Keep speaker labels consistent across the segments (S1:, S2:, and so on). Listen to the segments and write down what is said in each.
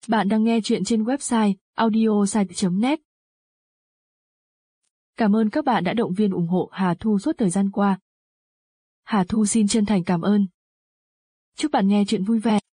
S1: Bạn đang nghe chuyện trên website audiosite.net. Cảm ơn các bạn đã động viên ủng hộ Hà Thu suốt thời gian qua. Hà Thu xin chân thành cảm ơn. Chúc bạn nghe chuyện vui vẻ.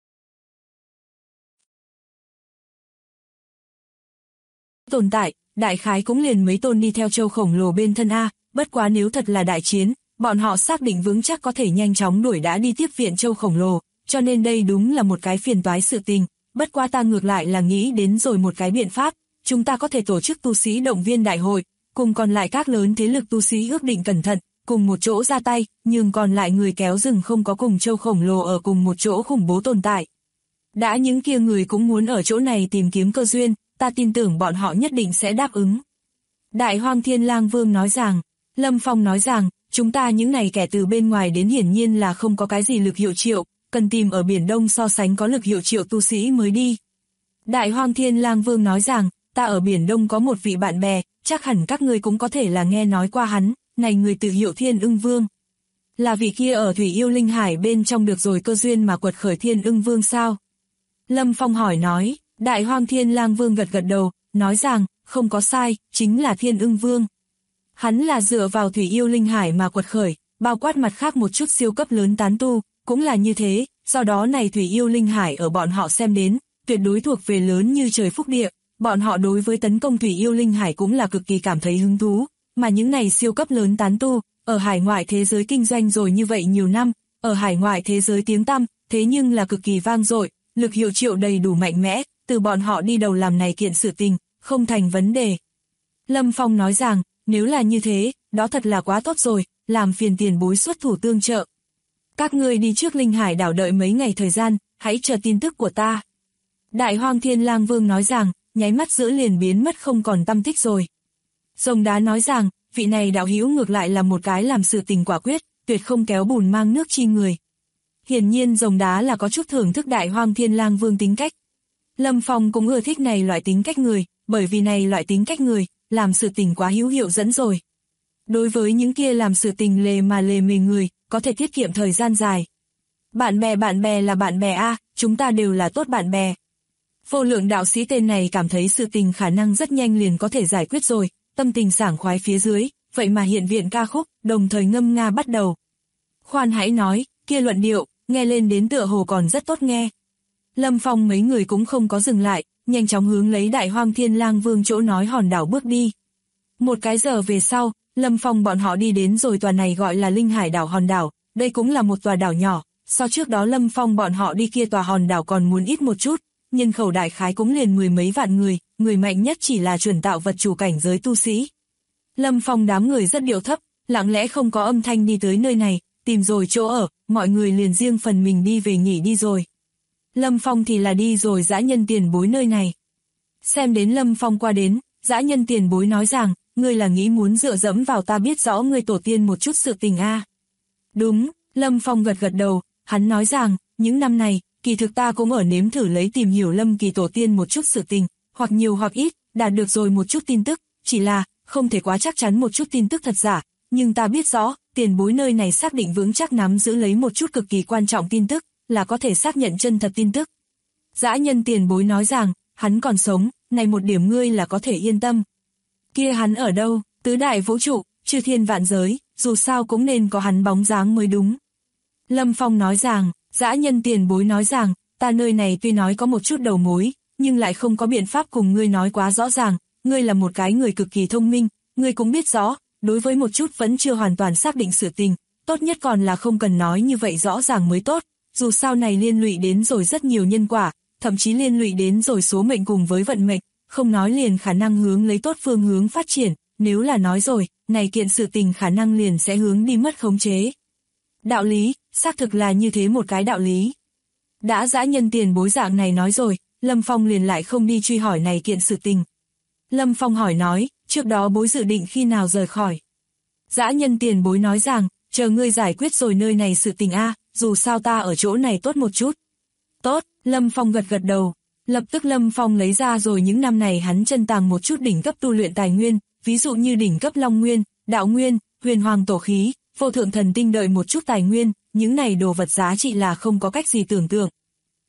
S2: Tồn tại, đại khái cũng liền mấy tôn đi theo châu khổng lồ bên thân A, bất quá nếu thật là đại chiến, bọn họ xác định vững chắc có thể nhanh chóng đuổi đã đi tiếp viện châu khổng lồ, cho nên đây đúng là một cái phiền toái sự tình. Bất quá ta ngược lại là nghĩ đến rồi một cái biện pháp, chúng ta có thể tổ chức tu sĩ động viên đại hội, cùng còn lại các lớn thế lực tu sĩ ước định cẩn thận, cùng một chỗ ra tay, nhưng còn lại người kéo rừng không có cùng châu khổng lồ ở cùng một chỗ khủng bố tồn tại. Đã những kia người cũng muốn ở chỗ này tìm kiếm cơ duyên, ta tin tưởng bọn họ nhất định sẽ đáp ứng. Đại Hoang Thiên Lang Vương nói rằng, Lâm Phong nói rằng, chúng ta những này kẻ từ bên ngoài đến hiển nhiên là không có cái gì lực hiệu triệu, cần tìm ở Biển Đông so sánh có lực hiệu triệu tu sĩ mới đi. Đại Hoang Thiên Lang Vương nói rằng, ta ở Biển Đông có một vị bạn bè, chắc hẳn các ngươi cũng có thể là nghe nói qua hắn, này người tự hiệu Thiên Ưng Vương. Là vị kia ở Thủy Yêu Linh Hải bên trong được rồi cơ duyên mà quật khởi Thiên Ưng Vương sao? Lâm Phong hỏi nói, Đại Hoang Thiên Lang Vương gật đầu, nói rằng, không có sai, chính là Thiên Ưng Vương. Hắn là dựa vào Thủy Yêu Linh Hải mà quật khởi, bao quát mặt khác một chút siêu cấp lớn tán tu, cũng là như thế, do đó này Thủy Yêu Linh Hải ở bọn họ xem đến, tuyệt đối thuộc về lớn như trời phúc địa, bọn họ đối với tấn công Thủy Yêu Linh Hải cũng là cực kỳ cảm thấy hứng thú, mà những này siêu cấp lớn tán tu, ở hải ngoại thế giới kinh doanh rồi như vậy nhiều năm, ở hải ngoại thế giới tiếng tăm, thế nhưng là cực kỳ vang dội, lực hiệu triệu đầy đủ mạnh mẽ, từ bọn họ đi đầu làm này kiện sự tình, không thành vấn đề. Lâm Phong nói rằng, nếu là như thế, đó thật là quá tốt rồi, làm phiền tiền bối xuất thủ tương trợ. Các ngươi đi trước Linh Hải đảo đợi mấy ngày thời gian, hãy chờ tin tức của ta. Đại Hoang Thiên Lang Vương nói rằng, nháy mắt giữa liền biến mất không còn tăm tích rồi. Rồng Đá nói rằng, vị này đạo hữu ngược lại là một cái làm sự tình quả quyết, tuyệt không kéo bùn mang nước chi người. Hiển nhiên Rồng Đá là có chút thưởng thức Đại Hoang Thiên Lang Vương tính cách. Lâm Phong cũng ưa thích này loại tính cách người, bởi vì này loại tính cách người, làm sự tình quá hữu hiệu dẫn rồi. Đối với những kia làm sự tình lề mề người, có thể tiết kiệm thời gian dài. Bạn bè là bạn bè a, chúng ta đều là tốt bạn bè. Vô Lượng đạo sĩ tên này cảm thấy sự tình khả năng rất nhanh liền có thể giải quyết rồi, tâm tình sảng khoái phía dưới, vậy mà hiện viện ca khúc, đồng thời ngâm nga bắt đầu. Khoan hãy nói, kia luận điệu, nghe lên đến tựa hồ còn rất tốt nghe. Lâm Phong mấy người cũng không có dừng lại, nhanh chóng hướng lấy Đại Hoang Thiên Lang Vương chỗ nói hòn đảo bước đi. Một cái giờ về sau, Lâm Phong bọn họ đi đến rồi tòa này gọi là Linh Hải đảo hòn đảo, đây cũng là một tòa đảo nhỏ, so trước đó Lâm Phong bọn họ đi kia tòa hòn đảo còn muốn ít một chút, nhân khẩu đại khái cũng liền 10 mấy vạn người mạnh nhất chỉ là chuẩn tạo vật chủ cảnh giới tu sĩ. Lâm Phong đám người rất điệu thấp, lặng lẽ không có âm thanh đi tới nơi này, tìm rồi chỗ ở, mọi người liền riêng phần mình đi về nghỉ đi rồi. Lâm Phong thì là đi rồi dã nhân tiền bối nơi này. Xem đến Lâm Phong qua đến, dã nhân tiền bối nói rằng, ngươi là nghĩ muốn dựa dẫm vào ta biết rõ ngươi tổ tiên một chút sự tình a. Đúng, Lâm Phong gật đầu, hắn nói rằng, những năm này, kỳ thực ta cũng ở nếm thử lấy tìm hiểu Lâm Kỳ tổ tiên một chút sự tình, hoặc nhiều hoặc ít, đạt được rồi một chút tin tức, chỉ là, không thể quá chắc chắn một chút tin tức thật giả, nhưng ta biết rõ, tiền bối nơi này xác định vững chắc nắm giữ lấy một chút cực kỳ quan trọng tin tức, là có thể xác nhận chân thật tin tức. Dã nhân tiền bối nói rằng, hắn còn sống, này một điểm ngươi là có thể yên tâm. Kia hắn ở đâu, tứ đại vũ trụ, chư thiên vạn giới, dù sao cũng nên có hắn bóng dáng mới đúng. Lâm Phong nói rằng, dã nhân tiền bối nói rằng, ta nơi này tuy nói có một chút đầu mối, nhưng lại không có biện pháp cùng ngươi nói quá rõ ràng, ngươi là một cái người cực kỳ thông minh, ngươi cũng biết rõ, đối với một chút vẫn chưa hoàn toàn xác định sự tình, tốt nhất còn là không cần nói như vậy rõ ràng mới tốt, dù sao này liên lụy đến rồi rất nhiều nhân quả, thậm chí liên lụy đến rồi số mệnh cùng với vận mệnh, không nói liền khả năng hướng lấy tốt phương hướng phát triển, nếu là nói rồi, này kiện sự tình khả năng liền sẽ hướng đi mất khống chế. Đạo lý, xác thực là như thế một cái đạo lý. Đã dã nhân tiền bối dạng này nói rồi, Lâm Phong liền lại không đi truy hỏi này kiện sự tình. Lâm Phong hỏi nói, trước đó bối dự định khi nào rời khỏi. Dã nhân tiền bối nói rằng, chờ ngươi giải quyết rồi nơi này sự tình a, dù sao ta ở chỗ này tốt một chút. Tốt, Lâm Phong gật đầu. Lập tức Lâm Phong lấy ra rồi những năm này hắn chân tàng một chút đỉnh cấp tu luyện tài nguyên, ví dụ như đỉnh cấp Long Nguyên, Đạo Nguyên, Huyền Hoàng Tổ Khí, Vô Thượng Thần Tinh đợi một chút tài nguyên, những này đồ vật giá trị là không có cách gì tưởng tượng.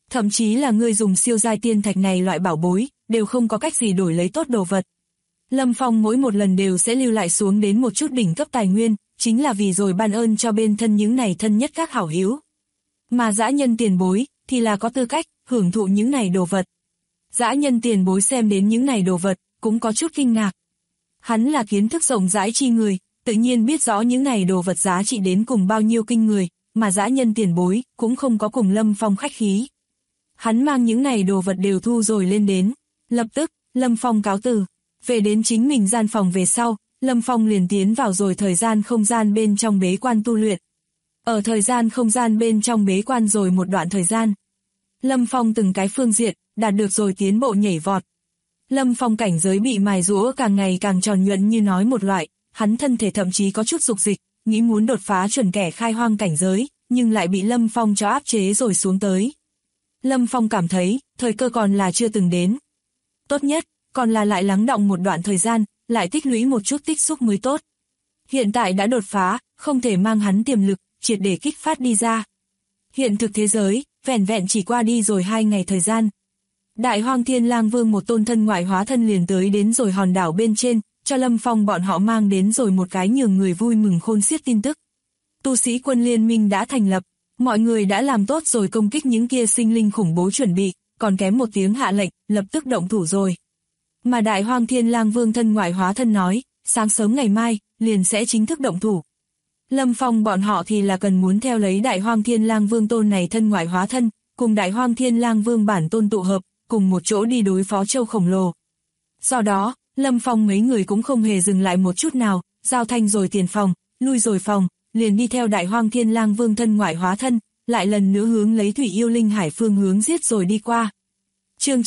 S2: Thậm chí là ngươi dùng siêu giai tiên thạch này loại bảo bối, đều không có cách gì đổi lấy tốt đồ vật. Lâm Phong mỗi một lần đều sẽ lưu lại xuống đến một chút đỉnh cấp tài nguyên, chính là vì rồi ban ơn cho bên thân những này thân nhất các hảo hữu. Mà dã nhân tiền bối, thì là có tư cách, hưởng thụ những này đồ vật. Dã nhân tiền bối xem đến những này đồ vật, cũng có chút kinh ngạc. Hắn là kiến thức rộng rãi chi người, tự nhiên biết rõ những này đồ vật giá trị đến cùng bao nhiêu kinh người, mà dã nhân tiền bối, cũng không có cùng Lâm Phong khách khí. Hắn mang những này đồ vật đều thu rồi lên đến. Lập tức, Lâm Phong cáo từ. Về đến chính mình gian phòng về sau, Lâm Phong liền tiến vào rồi thời gian không gian bên trong bế quan tu luyện. Ở thời gian không gian bên trong bế quan rồi một đoạn thời gian. Lâm Phong từng cái phương diện, đạt được rồi tiến bộ nhảy vọt. Lâm Phong cảnh giới bị mài giũa càng ngày càng tròn nhuận như nói một loại, hắn thân thể thậm chí có chút dục dịch, nghĩ muốn đột phá chuẩn kẻ khai hoang cảnh giới, nhưng lại bị Lâm Phong cho áp chế rồi xuống tới. Lâm Phong cảm thấy, thời cơ còn là chưa từng đến. Tốt nhất, còn là lại lắng đọng một đoạn thời gian, lại tích lũy một chút tích xúc mới tốt. Hiện tại đã đột phá, không thể mang hắn tiềm lực, triệt để kích phát đi ra. Hiện thực thế giới, vẻn vẹn chỉ qua đi rồi 2 ngày thời gian. Đại Hoang Thiên Lang Vương một tôn thân ngoại hóa thân liền tới đến rồi hòn đảo bên trên, cho Lâm Phong bọn họ mang đến rồi một cái nhường người vui mừng khôn xiết tin tức. Tu sĩ quân liên minh đã thành lập, mọi người đã làm tốt rồi công kích những kia sinh linh khủng bố chuẩn bị, còn kém một tiếng hạ lệnh, lập tức động thủ rồi. Mà Đại Hoang Thiên Lang Vương thân ngoại hóa thân nói, sáng sớm ngày mai, liền sẽ chính thức động thủ. Lâm Phong bọn họ thì là cần muốn theo lấy Đại Hoang Thiên Lang Vương tôn này thân ngoại hóa thân, cùng Đại Hoang Thiên Lang Vương bản tôn tụ hợp, cùng một chỗ đi đối phó châu khổng lồ. Do đó, Lâm Phong mấy người cũng không hề dừng lại một chút nào, giao thanh rồi tiền phòng, lui rồi phòng, liền đi theo Đại Hoang Thiên Lang Vương thân ngoại hóa thân, lại lần nữa hướng lấy Thủy Yêu Linh Hải phương hướng giết rồi đi qua. Chương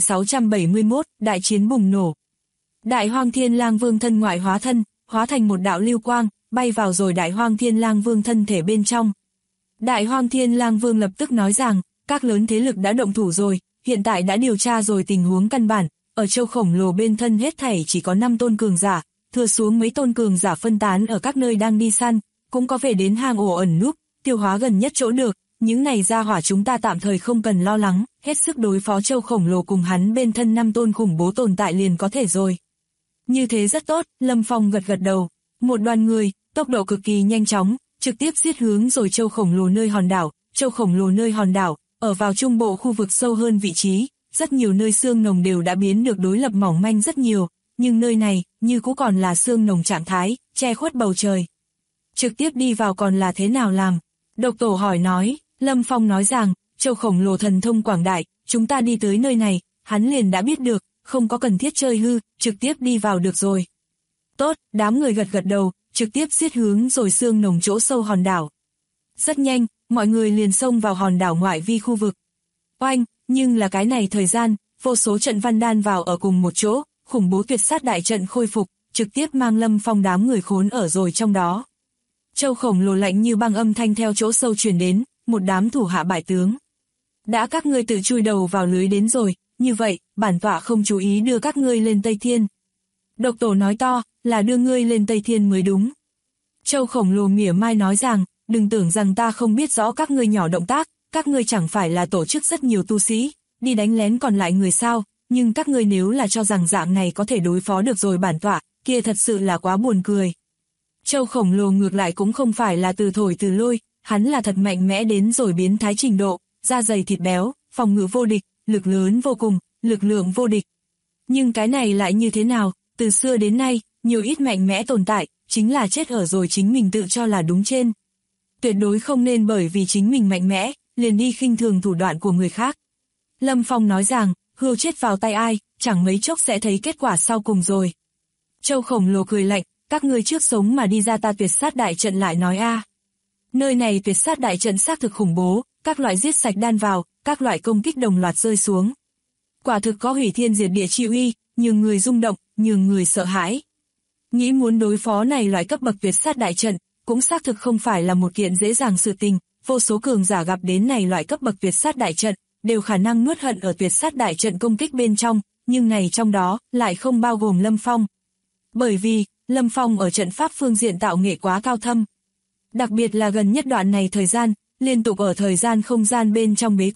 S2: 9671, đại chiến bùng nổ. Đại Hoang Thiên Lang Vương thân ngoại hóa thân, hóa thành một đạo lưu quang, bay vào rồi Đại Hoang Thiên Lang Vương thân thể bên trong. Đại Hoang Thiên Lang Vương lập tức nói rằng, các lớn thế lực đã động thủ rồi, hiện tại đã điều tra rồi tình huống căn bản, ở châu khổng lồ bên thân hết thảy chỉ có 5 tôn cường giả, thừa xuống mấy tôn cường giả phân tán ở các nơi đang đi săn, cũng có về đến hang ổ ẩn núp, tiêu hóa gần nhất chỗ được, những này ra hỏa chúng ta tạm thời không cần lo lắng, hết sức đối phó châu khổng lồ cùng hắn bên thân 5 tôn khủng bố tồn tại liền có thể rồi. Như thế rất tốt, Lâm Phong gật gật đầu, một đoàn người, tốc độ cực kỳ nhanh chóng, trực tiếp giết hướng rồi châu khổng lồ nơi hòn đảo, châu khổng lồ nơi hòn đảo, ở vào trung bộ khu vực sâu hơn vị trí, rất nhiều nơi xương nồng đều đã biến được đối lập mỏng manh rất nhiều, nhưng nơi này, như cũ còn là xương nồng trạng thái, che khuất bầu trời. Trực tiếp đi vào còn là thế nào làm? Độc Tổ hỏi nói, Lâm Phong nói rằng, châu khổng lồ thần thông quảng đại, chúng ta đi tới nơi này, hắn liền đã biết được, không có cần thiết chơi hư, trực tiếp đi vào được rồi. Tốt, đám người gật gật đầu, trực tiếp giết hướng rồi xương nồng chỗ sâu hòn đảo. Rất nhanh, mọi người liền xông vào hòn đảo ngoại vi khu vực. Oanh, nhưng là cái này thời gian, vô số trận văn đan vào ở cùng một chỗ, khủng bố tuyệt sát đại trận khôi phục, trực tiếp mang Lâm Phong đám người khốn ở rồi trong đó. Châu khổng lồ lạnh như băng âm thanh theo chỗ sâu truyền đến, một đám thủ hạ bại tướng. Đã các ngươi tự chui đầu vào lưới đến rồi, như vậy, bản tọa không chú ý đưa các ngươi lên Tây Thiên. Độc Tổ nói to, là đưa ngươi lên Tây Thiên mới đúng. Châu khổng lồ mỉa mai nói rằng, đừng tưởng rằng ta không biết rõ các ngươi nhỏ động tác, các ngươi chẳng phải là tổ chức rất nhiều tu sĩ, đi đánh lén còn lại người sao, nhưng các ngươi nếu là cho rằng dạng này có thể đối phó được rồi bản tọa, kia thật sự là quá buồn cười. Châu khổng lồ ngược lại cũng không phải là từ thổi từ lôi, hắn là thật mạnh mẽ đến rồi biến thái trình độ, da dày thịt béo, phòng ngự vô địch, lực lớn vô cùng, lực lượng vô địch. Nhưng cái này lại như thế nào, từ xưa đến nay, nhiều ít mạnh mẽ tồn tại, chính là chết ở rồi chính mình tự cho là đúng trên. Tuyệt đối không nên bởi vì chính mình mạnh mẽ, liền đi khinh thường thủ đoạn của người khác. Lâm Phong nói rằng, hươu chết vào tay ai, chẳng mấy chốc sẽ thấy kết quả sau cùng rồi. Châu khổng lồ cười lạnh, các ngươi trước sống mà đi ra ta tuyệt sát đại trận lại nói a. Nơi này tuyệt sát đại trận xác thực khủng bố, các loại giết sạch đan vào, các loại công kích đồng loạt rơi xuống. Quả thực có hủy thiên diệt địa chi uy, nhường người rung động, nhường người sợ hãi. Nghĩ muốn đối phó này loại cấp bậc tuyệt sát đại trận, cũng xác thực không phải là một kiện dễ dàng sự tình, vô số cường giả gặp đến này loại cấp bậc tuyệt sát đại trận, đều khả năng nuốt hận ở tuyệt sát đại trận công kích bên trong, nhưng này trong đó, lại không bao gồm Lâm Phong. Bởi vì, Lâm Phong ở trận pháp phương diện tạo nghệ quá cao thâm. Đặc biệt là gần nhất đoạn này thời gian, liên tục ở thời gian không gian bên trong bế quan,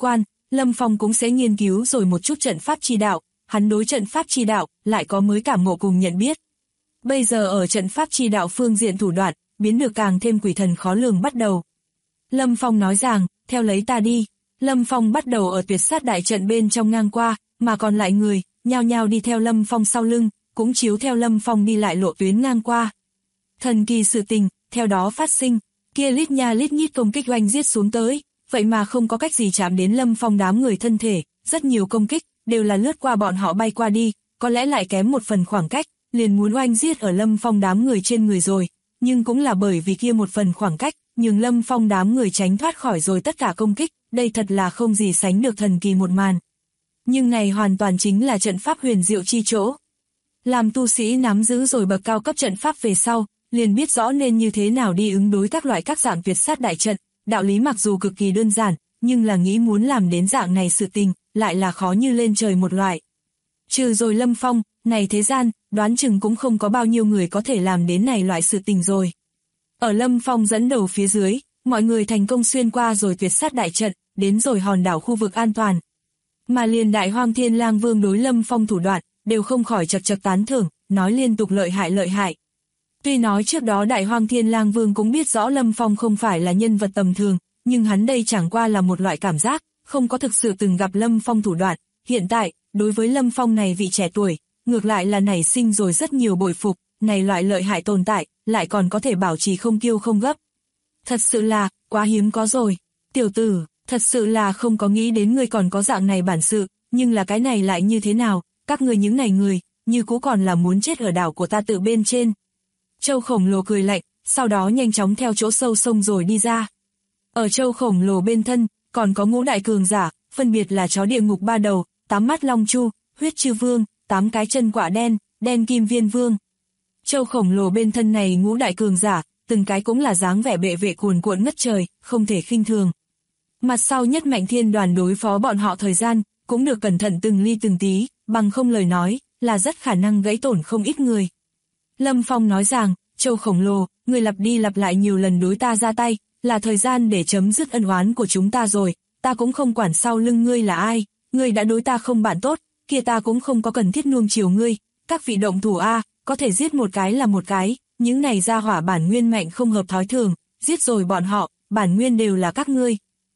S2: Lâm Phong cũng sẽ nghiên cứu rồi một chút trận pháp chi đạo, hắn đối trận pháp chi đạo lại có mới cảm ngộ cùng nhận biết. Bây giờ ở trận pháp chi đạo phương diện thủ đoạn, biến được càng thêm quỷ thần khó lường bắt đầu. Lâm Phong nói rằng, theo lấy ta đi. Lâm Phong bắt đầu ở tuyệt sát đại trận bên trong ngang qua, mà còn lại người, nhao nhao đi theo Lâm Phong sau lưng, cũng chiếu theo Lâm Phong đi lại lộ tuyến ngang qua. Thần kỳ sự tình, theo đó phát sinh, kia lít nha lít nhít công kích oanh giết xuống tới, vậy mà không có cách gì chạm đến Lâm Phong đám người thân thể, rất nhiều công kích, đều là lướt qua bọn họ bay qua đi, có lẽ lại kém một phần khoảng cách, liền muốn oanh giết ở Lâm Phong đám người trên người rồi, nhưng cũng là bởi vì kia một phần khoảng cách, nhưng Lâm Phong đám người tránh thoát khỏi rồi tất cả công kích, đây thật là không gì sánh được thần kỳ một màn. Nhưng này hoàn toàn chính là trận pháp huyền diệu chi chỗ. Làm tu sĩ nắm giữ rồi bậc cao cấp trận pháp về sau, liền biết rõ nên như thế nào đi ứng đối các loại các dạng tuyệt sát đại trận, đạo lý mặc dù cực kỳ đơn giản, nhưng là nghĩ muốn làm đến dạng này sự tình, lại là khó như lên trời một loại. Trừ rồi Lâm Phong, này thế gian, đoán chừng cũng không có bao nhiêu người có thể làm đến này loại sự tình rồi. Ở Lâm Phong dẫn đầu phía dưới, mọi người thành công xuyên qua rồi tuyệt sát đại trận, đến rồi hòn đảo khu vực an toàn. Mà liền Đại Hoang Thiên Lang Vương đối Lâm Phong thủ đoạn, đều không khỏi chật chật tán thưởng, nói liên tục lợi hại lợi hại. Tuy nói trước đó Đại Hoang Thiên Lang Vương cũng biết rõ Lâm Phong không phải là nhân vật tầm thường, nhưng hắn đây chẳng qua là một loại cảm giác, không có thực sự từng gặp Lâm Phong thủ đoạn. Hiện tại, đối với Lâm Phong này vị trẻ tuổi, ngược lại là nảy sinh rồi rất nhiều bội phục, này loại lợi hại tồn tại, lại còn có thể bảo trì không kiêu không gấp. Thật sự là, quá hiếm có rồi. Tiểu tử, thật sự là không có nghĩ đến ngươi còn có dạng này bản sự, nhưng là cái này lại như thế nào, các ngươi những này người, như cũ còn là muốn chết ở đảo của ta tự bên trên. Châu khổng lồ cười lạnh, sau đó nhanh chóng theo chỗ sâu sông rồi đi ra. Ở châu khổng lồ bên thân, còn có ngũ đại cường giả, phân biệt là chó địa ngục ba đầu, 8 mắt long chu, huyết chư vương, 8 cái chân quả đen, đen kim viên vương. Châu khổng lồ bên thân này ngũ đại cường giả, từng cái cũng là dáng vẻ bệ vệ cuồn cuộn ngất trời, không thể khinh thường. Mặt sau Nhất Mạnh Thiên Đoàn đối phó bọn họ thời gian, cũng được cẩn thận từng ly từng tí, bằng không lời nói, là rất khả năng gãy tổn không ít người. Lâm Phong nói rằng, Châu khổng lồ, người lặp đi lặp lại nhiều lần đối ta ra tay, là thời gian để chấm dứt ân oán của chúng ta rồi, ta cũng không quản sau lưng ngươi là ai, ngươi đã đối ta không bạn tốt, kia ta cũng không có cần thiết nuông chiều ngươi, các vị động thủ a, có thể giết một cái là một cái, những này ra hỏa bản nguyên mạnh không hợp thói thường, giết rồi bọn họ, bản nguyên đều là các ngươi.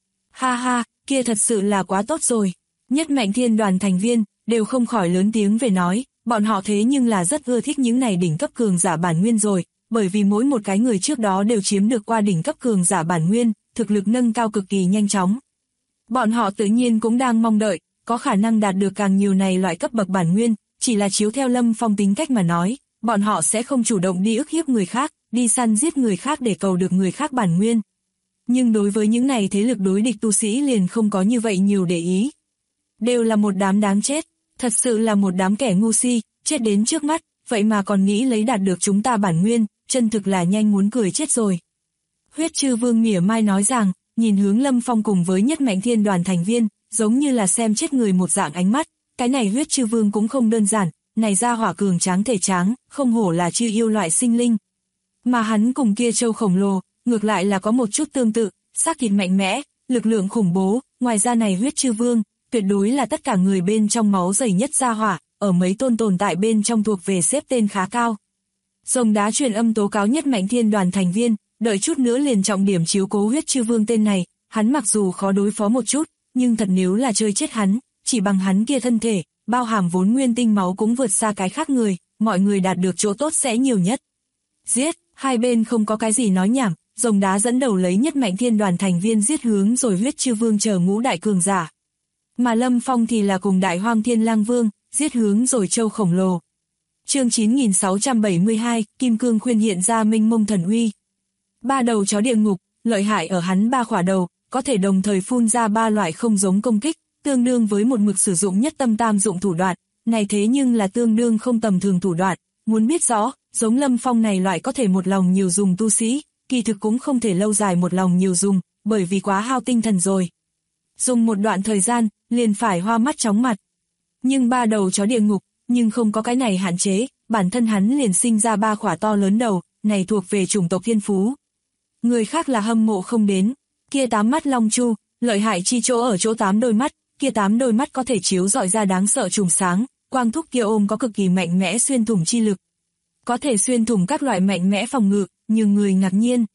S2: Ha ha, kia thật sự là quá tốt rồi. Nhất Mạnh Thiên Đoàn thành viên, đều không khỏi lớn tiếng về nói, bọn họ thế nhưng là rất ưa thích những này đỉnh cấp cường giả bản nguyên rồi, bởi vì mỗi một cái người trước đó đều chiếm được qua đỉnh cấp cường giả bản nguyên, thực lực nâng cao cực kỳ nhanh chóng. Bọn họ tự nhiên cũng đang mong đợi, có khả năng đạt được càng nhiều này loại cấp bậc bản nguyên, chỉ là chiếu theo Lâm Phong tính cách mà nói, bọn họ sẽ không chủ động đi ức hiếp người khác, đi săn giết người khác để cầu được người khác bản nguyên. Nhưng đối với những này thế lực đối địch tu sĩ liền không có như vậy nhiều để ý. Đều là một đám đáng chết, thật sự là một đám kẻ ngu si, chết đến trước mắt, vậy mà còn nghĩ lấy đạt được chúng ta bản nguyên, chân thực là nhanh muốn cười chết rồi. Huyết chư vương mỉa mai nói rằng, nhìn hướng Lâm Phong cùng với Nhất Mạnh Thiên Đoàn thành viên, giống như là xem chết người một dạng ánh mắt, cái này huyết chư vương cũng không đơn giản, này ra hỏa cường tráng thể tráng, không hổ là chư yêu loại sinh linh. Mà hắn cùng kia Châu khổng lồ, ngược lại là có một chút tương tự, xác thịt mạnh mẽ, lực lượng khủng bố, ngoài ra này huyết chư vương, tuyệt đối là tất cả người bên trong máu dày nhất gia hỏa, ở mấy tôn tồn tại bên trong thuộc về xếp tên khá cao. Rồng đá truyền âm tố cáo Nhất Mạnh Thiên Đoàn thành viên, đợi chút nữa liền trọng điểm chiếu cố huyết chư vương tên này, hắn mặc dù khó đối phó một chút, nhưng thật nếu là chơi chết hắn, chỉ bằng hắn kia thân thể, bao hàm vốn nguyên tinh máu cũng vượt xa cái khác người, mọi người đạt được chỗ tốt sẽ nhiều nhất. Giết, hai bên không có cái gì nói nhảm, rồng đá dẫn đầu lấy Nhất Mạnh Thiên Đoàn thành viên giết hướng rồi huyết chư vương chờ ngũ đại cường giả. Mà Lâm Phong thì là cùng Đại Hoang Thiên Lang Vương, giết hướng rồi Châu khổng lồ. Chương 9672, Kim Cương khuyên hiện ra minh mông thần uy. Ba đầu chó địa ngục, lợi hại ở hắn ba khỏa đầu, có thể đồng thời phun ra ba loại không giống công kích, tương đương với một mực sử dụng nhất tâm tam dụng thủ đoạn, này thế nhưng là tương đương không tầm thường thủ đoạn, muốn biết rõ, giống Lâm Phong này loại có thể một lòng nhiều dùng tu sĩ, kỳ thực cũng không thể lâu dài một lòng nhiều dùng, bởi vì quá hao tinh thần rồi. Dùng một đoạn thời gian, liền phải hoa mắt chóng mặt. Nhưng ba đầu chó địa ngục, nhưng không có cái này hạn chế, bản thân hắn liền sinh ra ba khỏa to lớn đầu, này thuộc về chủng tộc thiên phú. Người khác là hâm mộ không đến, kia 8 mắt long chu, lợi hại chi chỗ ở chỗ 8 đôi mắt, kia 8 đôi mắt có thể chiếu rọi ra đáng sợ trùng sáng, quang thúc kia ôm có cực kỳ mạnh mẽ xuyên thủng chi lực. Có thể xuyên thủng các loại mạnh mẽ phòng ngự, nhưng người ngạc nhiên.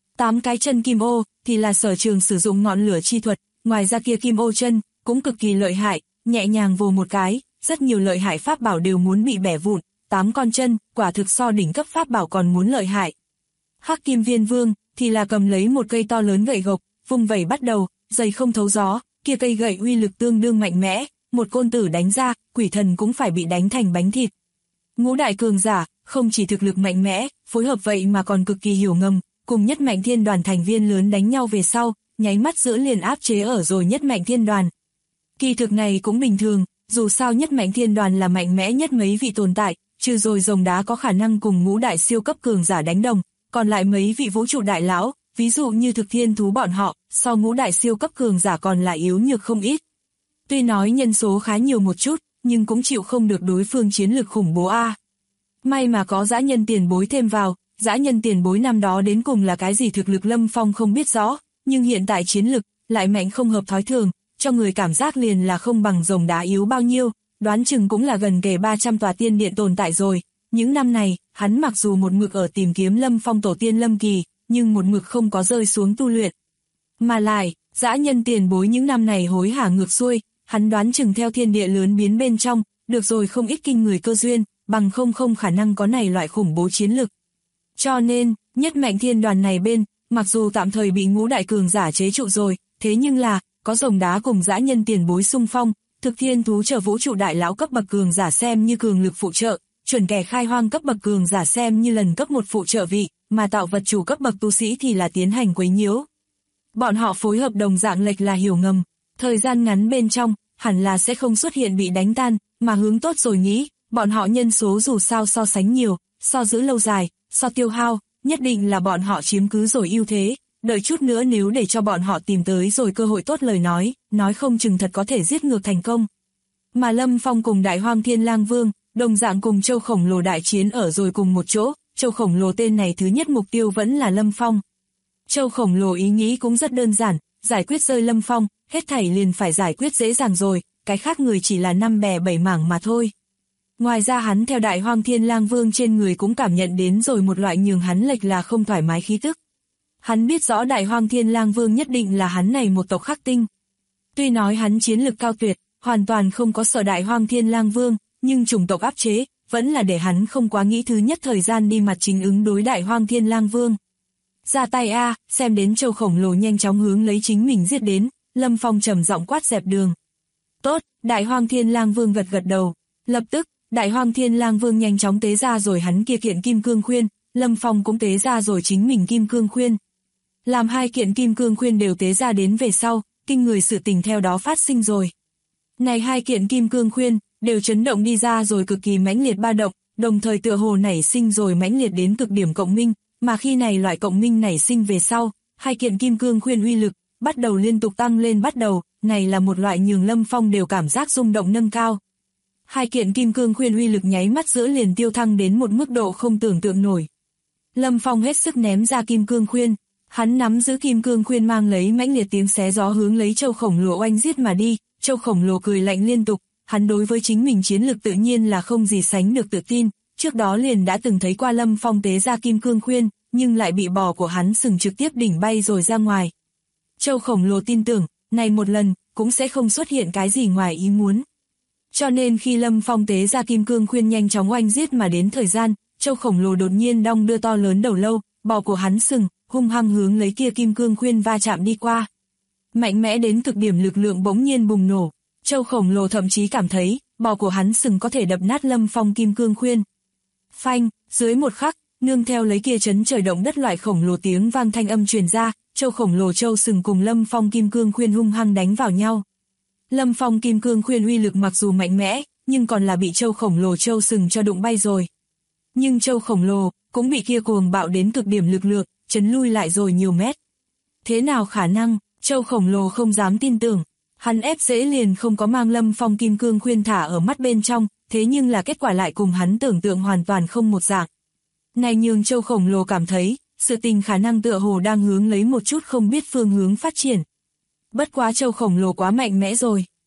S2: 8 cái chân kim ô thì là Sở Trường sử dụng ngọn lửa chi thuật, ngoài ra kia kim ô chân cũng cực kỳ lợi hại, nhẹ nhàng vồ một cái, rất nhiều lợi hại pháp bảo đều muốn bị bẻ vụn, 8 con chân, quả thực so đỉnh cấp pháp bảo còn muốn lợi hại. Hắc Kim Viên Vương thì là cầm lấy một cây to lớn gậy gộc, vung vẩy bắt đầu, dày không thấu gió, kia cây gậy uy lực tương đương mạnh mẽ, một côn tử đánh ra, quỷ thần cũng phải bị đánh thành bánh thịt. Ngũ đại cường giả, không chỉ thực lực mạnh mẽ, phối hợp vậy mà còn cực kỳ hiểu ngầm, cùng Nhất Mạnh Thiên Đoàn thành viên lớn đánh nhau về sau, nháy mắt giữa liền áp chế ở rồi Nhất Mạnh Thiên Đoàn. Kỳ thực này cũng bình thường, dù sao Nhất Mạnh Thiên Đoàn là mạnh mẽ nhất mấy vị tồn tại, trừ rồi rồng đá có khả năng cùng ngũ đại siêu cấp cường giả đánh đồng, còn lại mấy vị vũ trụ đại lão, ví dụ như Thực Thiên Thú bọn họ, so ngũ đại siêu cấp cường giả còn là yếu nhược không ít. Tuy nói nhân số khá nhiều một chút, nhưng cũng chịu không được đối phương chiến lực khủng bố a. May mà có dã nhân tiền bối thêm vào, dã nhân tiền bối năm đó đến cùng là cái gì thực lực Lâm Phong không biết rõ, nhưng hiện tại chiến lực lại mạnh không hợp thói thường, cho người cảm giác liền là không bằng rồng đá yếu bao nhiêu, đoán chừng cũng là gần kề 300 tòa tiên điện tồn tại rồi. Những năm này, hắn mặc dù một mực ở tìm kiếm Lâm Phong tổ tiên Lâm Kỳ, nhưng một mực không có rơi xuống tu luyện. Mà lại, dã nhân tiền bối những năm này hối hả ngược xuôi, hắn đoán chừng theo thiên địa lớn biến bên trong, được rồi không ít kinh người cơ duyên, bằng không khả năng có này loại khủng bố chiến lực. Cho nên, Nhất Mạnh Thiên Đoàn này bên, mặc dù tạm thời bị ngũ đại cường giả chế trụ rồi, thế nhưng là, có rồng đá cùng dã nhân tiền bối xung phong, Thực Thiên Thú chờ vũ trụ đại lão cấp bậc cường giả xem như cường lực phụ trợ, chuẩn kẻ khai hoang cấp bậc cường giả xem như lần cấp một phụ trợ vị, mà tạo vật chủ cấp bậc tu sĩ thì là tiến hành quấy nhiễu. Bọn họ phối hợp đồng dạng lệch là hiểu ngầm, thời gian ngắn bên trong, hẳn là sẽ không xuất hiện bị đánh tan, mà hướng tốt rồi nghĩ, bọn họ nhân số dù sao so sánh nhiều, so giữ lâu dài, so tiêu hao, nhất định là bọn họ chiếm cứ rồi ưu thế, đợi chút nữa nếu để cho bọn họ tìm tới rồi cơ hội tốt lời nói không chừng thật có thể giết ngược thành công. Mà Lâm Phong cùng Đại Hoang Thiên Lang Vương, đồng dạng cùng Châu Khổng Lồ đại chiến ở rồi cùng một chỗ, Châu Khổng Lồ tên này thứ nhất mục tiêu vẫn là Lâm Phong. Châu Khổng Lồ ý nghĩ cũng rất đơn giản, giải quyết rơi Lâm Phong, hết thảy liền phải giải quyết dễ dàng rồi, cái khác người chỉ là 5 bè 7 mảng mà thôi. Ngoài ra hắn theo Đại Hoang Thiên Lang Vương trên người cũng cảm nhận đến rồi một loại nhường hắn lệch là không thoải mái khí tức. Hắn biết rõ Đại Hoang Thiên Lang Vương nhất định là hắn này một tộc khắc tinh. Tuy nói hắn chiến lực cao tuyệt, hoàn toàn không có sợ Đại Hoang Thiên Lang Vương, nhưng chủng tộc áp chế, vẫn là để hắn không quá nghĩ thứ nhất thời gian đi mặt chính ứng đối Đại Hoang Thiên Lang Vương. Ra tay a, xem đến Châu Khổng Lồ nhanh chóng hướng lấy chính mình giết đến, Lâm Phong trầm giọng quát dẹp đường. Tốt, Đại Hoang Thiên Lang Vương gật gật đầu, lập tức, Đại Hoang Thiên Lang Vương nhanh chóng tế ra rồi hắn kia kiện kim cương khuyên, Lâm Phong cũng tế ra rồi chính mình kim cương khuyên. Làm hai kiện kim cương khuyên đều tế ra đến về sau, kinh người sự tình theo đó phát sinh rồi. Này hai kiện kim cương khuyên, đều chấn động đi ra rồi cực kỳ mãnh liệt ba động, đồng thời tựa hồ nảy sinh rồi mãnh liệt đến cực điểm cộng minh, mà khi này loại cộng minh nảy sinh về sau, hai kiện kim cương khuyên uy lực, bắt đầu liên tục tăng lên bắt đầu, này là một loại nhường Lâm Phong đều cảm giác rung động nâng cao. Hai kiện kim cương khuyên uy lực nháy mắt giữa liền tiêu thăng đến một mức độ không tưởng tượng nổi. Lâm Phong hết sức ném ra kim cương khuyên, hắn nắm giữ kim cương khuyên mang lấy mãnh liệt tiếng xé gió hướng lấy Châu Khổng Lồ oanh giết mà đi, Châu Khổng Lồ cười lạnh liên tục, hắn đối với chính mình chiến lực tự nhiên là không gì sánh được tự tin, trước đó liền đã từng thấy qua Lâm Phong tế ra kim cương khuyên, nhưng lại bị bò của hắn sừng trực tiếp đỉnh bay rồi ra ngoài. Châu Khổng Lồ tin tưởng, này một lần, cũng sẽ không xuất hiện cái gì ngoài ý muốn. Cho nên khi Lâm Phong tế ra kim cương khuyên nhanh chóng oanh giết mà đến thời gian, Châu Khổng Lồ đột nhiên đong đưa to lớn đầu lâu, bò của hắn sừng, hung hăng hướng lấy kia kim cương khuyên va chạm đi qua. Mạnh mẽ đến cực điểm lực lượng bỗng nhiên bùng nổ, Châu Khổng Lồ thậm chí cảm thấy, bò của hắn sừng có thể đập nát Lâm Phong kim cương khuyên. Phanh, dưới một khắc, nương theo lấy kia chấn trời động đất loại khổng lồ tiếng vang thanh âm truyền ra, Châu Khổng Lồ Châu sừng cùng Lâm Phong kim cương khuyên hung hăng đánh vào nhau. Lâm Phong kim cương khuyên uy lực mặc dù mạnh mẽ, nhưng còn là bị Châu Khổng Lồ Châu sừng cho đụng bay rồi. Nhưng Châu Khổng Lồ cũng bị kia cuồng bạo đến cực điểm lực lượng, chấn lui lại rồi nhiều mét. Thế nào khả năng, Châu Khổng Lồ không dám tin tưởng, hắn ép dễ liền không có mang Lâm Phong kim cương khuyên thả ở mắt bên trong, thế nhưng là kết quả lại cùng hắn tưởng tượng hoàn toàn không một dạng. Này nhường Châu Khổng Lồ cảm thấy, sự tình khả năng tựa hồ đang hướng lấy một chút không biết phương hướng phát triển. Bất quá Châu Khổng Lồ quá mạnh mẽ rồi,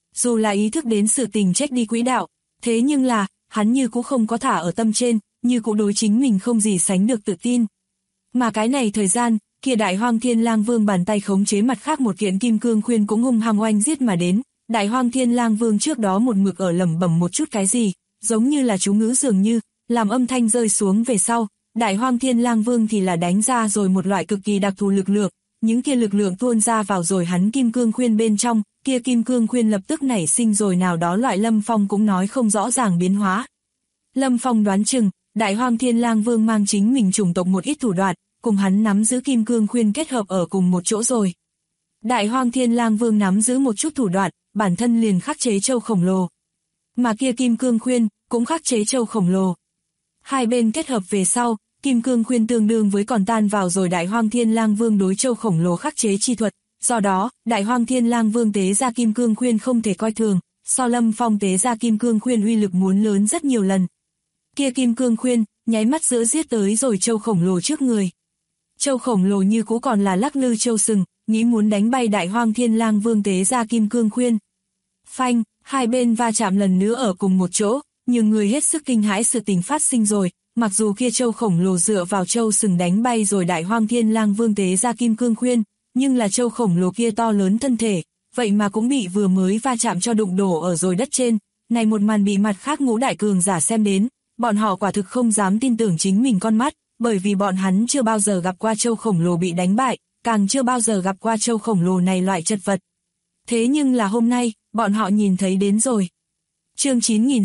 S2: Dù là ý thức đến sự tình chết đi quỹ đạo, thế nhưng là, hắn như cũng không có thả ở tâm trên, như cũng đối chính mình không gì sánh được tự tin. Mà cái này thời gian, kia Đại Hoang Thiên Lang Vương bàn tay khống chế mặt khác một kiện kim cương khuyên cũng hung hăng oanh giết mà đến. Đại Hoang Thiên Lang Vương trước đó một mực ở lẩm bẩm một chút cái gì, giống như là chú ngữ dường như, làm âm thanh rơi xuống về sau, Đại Hoang Thiên Lang Vương thì là đánh ra rồi một loại cực kỳ đặc thù lực lượng, những kia lực lượng tuôn ra vào rồi hắn kim cương khuyên bên trong, kia kim cương khuyên lập tức nảy sinh rồi nào đó loại Lâm Phong cũng nói không rõ ràng biến hóa. Lâm Phong đoán chừng, Đại Hoang Thiên Lang Vương mang chính mình chủng tộc một ít thủ đoạn, cùng hắn nắm giữ kim cương khuyên kết hợp ở cùng một chỗ rồi. Đại Hoang Thiên Lang Vương nắm giữ một chút thủ đoạn, bản thân liền khắc chế châu khổng lồ. Mà kia kim cương khuyên, cũng khắc chế châu khổng lồ. Hai bên kết hợp về sau, kim cương khuyên tương đương với còn tan vào rồi Đại Hoang Thiên Lang Vương đối châu khổng lồ khắc chế chi thuật. Do đó, Đại Hoang Thiên Lang Vương tế ra kim cương khuyên không thể coi thường, so Lâm Phong tế ra kim cương khuyên uy lực muốn lớn rất nhiều lần. Kia kim cương khuyên, nháy mắt giữa giết tới rồi châu khổng lồ trước người. Châu khổng lồ như cũ còn là lắc lư châu sừng, nghĩ muốn đánh bay Đại Hoang Thiên Lang Vương tế ra kim cương khuyên. Phanh, hai bên va chạm lần nữa ở cùng một chỗ, nhiều người hết sức kinh hãi sự tình phát sinh rồi, mặc dù kia châu khổng lồ dựa vào châu sừng đánh bay rồi Đại Hoang Thiên Lang Vương tế ra kim cương khuyên, nhưng là châu khổng lồ kia to lớn thân thể, vậy mà cũng bị vừa mới va chạm cho đụng đổ ở rồi đất trên. Này một màn bị mặt khác ngũ đại cường giả xem đến, bọn họ quả thực không dám tin tưởng chính mình con mắt, bởi vì bọn hắn chưa bao giờ gặp qua châu khổng lồ bị đánh bại, càng chưa bao giờ gặp qua châu khổng lồ này loại chật vật. Thế nhưng là hôm nay, bọn họ nhìn thấy đến rồi. Chương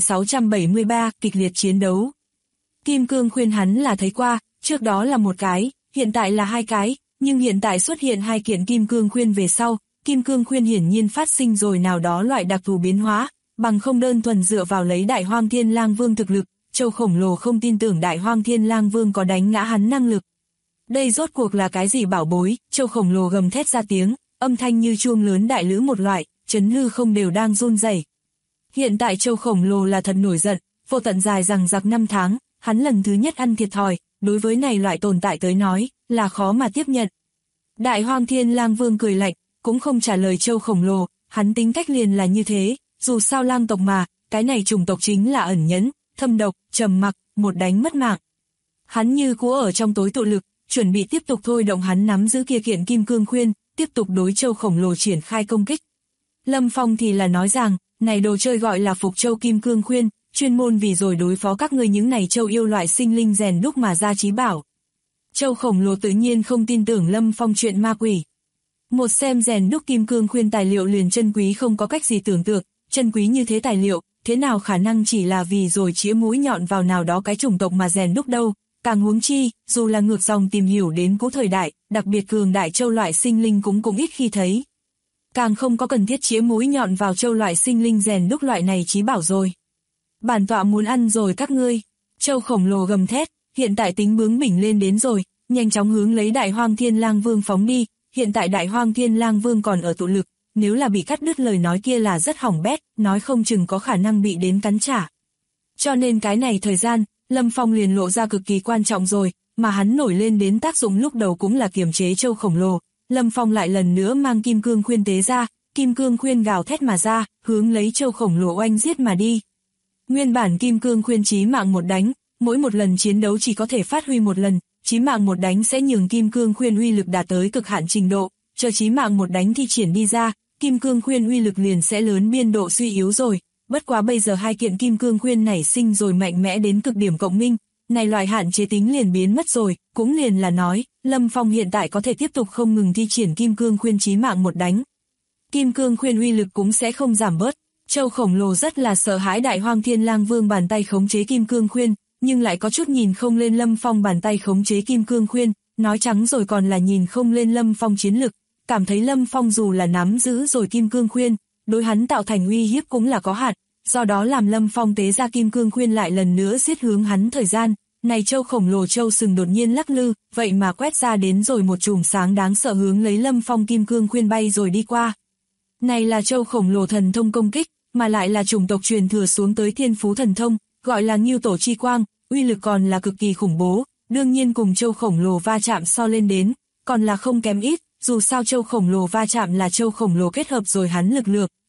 S2: 9673, kịch liệt chiến đấu. Kim cương khuyên hắn là thấy qua, trước đó là một cái, hiện tại là hai cái, nhưng hiện tại xuất hiện hai kiện kim cương khuyên về sau, kim cương khuyên hiển nhiên phát sinh rồi nào đó loại đặc thù biến hóa, bằng không đơn thuần dựa vào lấy Đại Hoang Thiên Lang Vương thực lực, châu khổng lồ không tin tưởng Đại Hoang Thiên Lang Vương có đánh ngã hắn năng lực. Đây rốt cuộc là cái gì bảo bối, châu khổng lồ gầm thét ra tiếng, âm thanh như chuông lớn đại lữ một loại, chấn hư không đều đang run rẩy. Hiện tại châu khổng lồ là thật nổi giận, vô tận dài rằng giặc 5 tháng, hắn lần thứ nhất ăn thiệt thòi, đối với này loại tồn tại tới nói, là khó mà tiếp nhận. Đại Hoang Thiên Lang Vương cười lạnh, cũng không trả lời châu khổng lồ, hắn tính cách liền là như thế, dù sao lang tộc mà, cái này chủng tộc chính là ẩn nhẫn, thâm độc, trầm mặc, một đánh mất mạng. Hắn như cũ ở trong tối tụ lực, chuẩn bị tiếp tục thôi động hắn nắm giữ kia kiện kim cương khuyên, tiếp tục đối châu khổng lồ triển khai công kích. Lâm Phong thì là nói rằng, này đồ chơi gọi là Phục Châu Kim Cương Khuyên, chuyên môn vì rồi đối phó các ngươi những này châu yêu loại sinh linh rèn đúc mà ra chí bảo. Châu khổng lồ tự nhiên không tin tưởng Lâm Phong chuyện ma quỷ. Một xem rèn đúc kim cương khuyên tài liệu liền chân quý không có cách gì tưởng tượng, chân quý như thế tài liệu, thế nào khả năng chỉ là vì rồi chĩa mũi nhọn vào nào đó cái chủng tộc mà rèn đúc đâu, càng huống chi, dù là ngược dòng tìm hiểu đến cũ thời đại, đặc biệt cường đại châu loại sinh linh cũng ít khi thấy. Càng không có cần thiết chĩa mũi nhọn vào châu loại sinh linh rèn đúc loại này chí bảo rồi. Bản tọa muốn ăn rồi các ngươi. Châu khổng lồ gầm thét, hiện tại tính bướng bỉnh lên đến rồi, nhanh chóng hướng lấy Đại Hoang Thiên Lang Vương phóng đi, hiện tại Đại Hoang Thiên Lang Vương còn ở tụ lực, nếu là bị cắt đứt lời nói kia là rất hỏng bét, nói không chừng có khả năng bị đến cắn trả. Cho nên cái này thời gian, Lâm Phong liền lộ ra cực kỳ quan trọng rồi, mà hắn nổi lên đến tác dụng lúc đầu cũng là kiềm chế châu khổng lồ. Lâm Phong lại lần nữa mang kim cương khuyên tế ra, kim cương khuyên gào thét mà ra, hướng lấy châu khổng lồ oanh giết mà đi. Nguyên bản kim cương khuyên chí mạng một đánh, mỗi một lần chiến đấu chỉ có thể phát huy một lần, chí mạng một đánh sẽ nhường kim cương khuyên uy lực đạt tới cực hạn trình độ, chờ chí mạng một đánh thi triển đi ra, kim cương khuyên uy lực liền sẽ lớn biên độ suy yếu rồi. Bất quá bây giờ hai kiện kim cương khuyên nảy sinh rồi mạnh mẽ đến cực điểm cộng minh, này loại hạn chế tính liền biến mất rồi, cũng liền là nói, Lâm Phong hiện tại có thể tiếp tục không ngừng thi triển kim cương khuyên chí mạng một đánh. Kim cương khuyên uy lực cũng sẽ không giảm bớt. Châu khổng lồ rất là sợ hãi Đại Hoang Thiên Lang Vương bàn tay khống chế kim cương khuyên, nhưng lại có chút nhìn không lên Lâm Phong bàn tay khống chế kim cương khuyên, nói trắng rồi còn là nhìn không lên Lâm Phong chiến lực, cảm thấy Lâm Phong dù là nắm giữ rồi kim cương khuyên, đối hắn tạo thành uy hiếp cũng là có hạn, do đó làm Lâm Phong tế ra kim cương khuyên lại lần nữa giết hướng hắn thời gian. Này châu khổng lồ châu sừng đột nhiên lắc lư, vậy mà quét ra đến rồi một chùm sáng đáng sợ hướng lấy Lâm Phong kim cương khuyên bay rồi đi qua. Này là châu khổng lồ thần thông công kích, mà lại là chủng tộc truyền thừa xuống tới thiên phú thần thông, gọi là Ngưu Tổ Chi Quang, uy lực còn là cực kỳ khủng bố, đương nhiên cùng châu khổng lồ va chạm so lên đến, còn là không kém ít, dù sao châu khổng lồ va chạm là châu khổng lồ kết hợp rồi hắn lực lượng,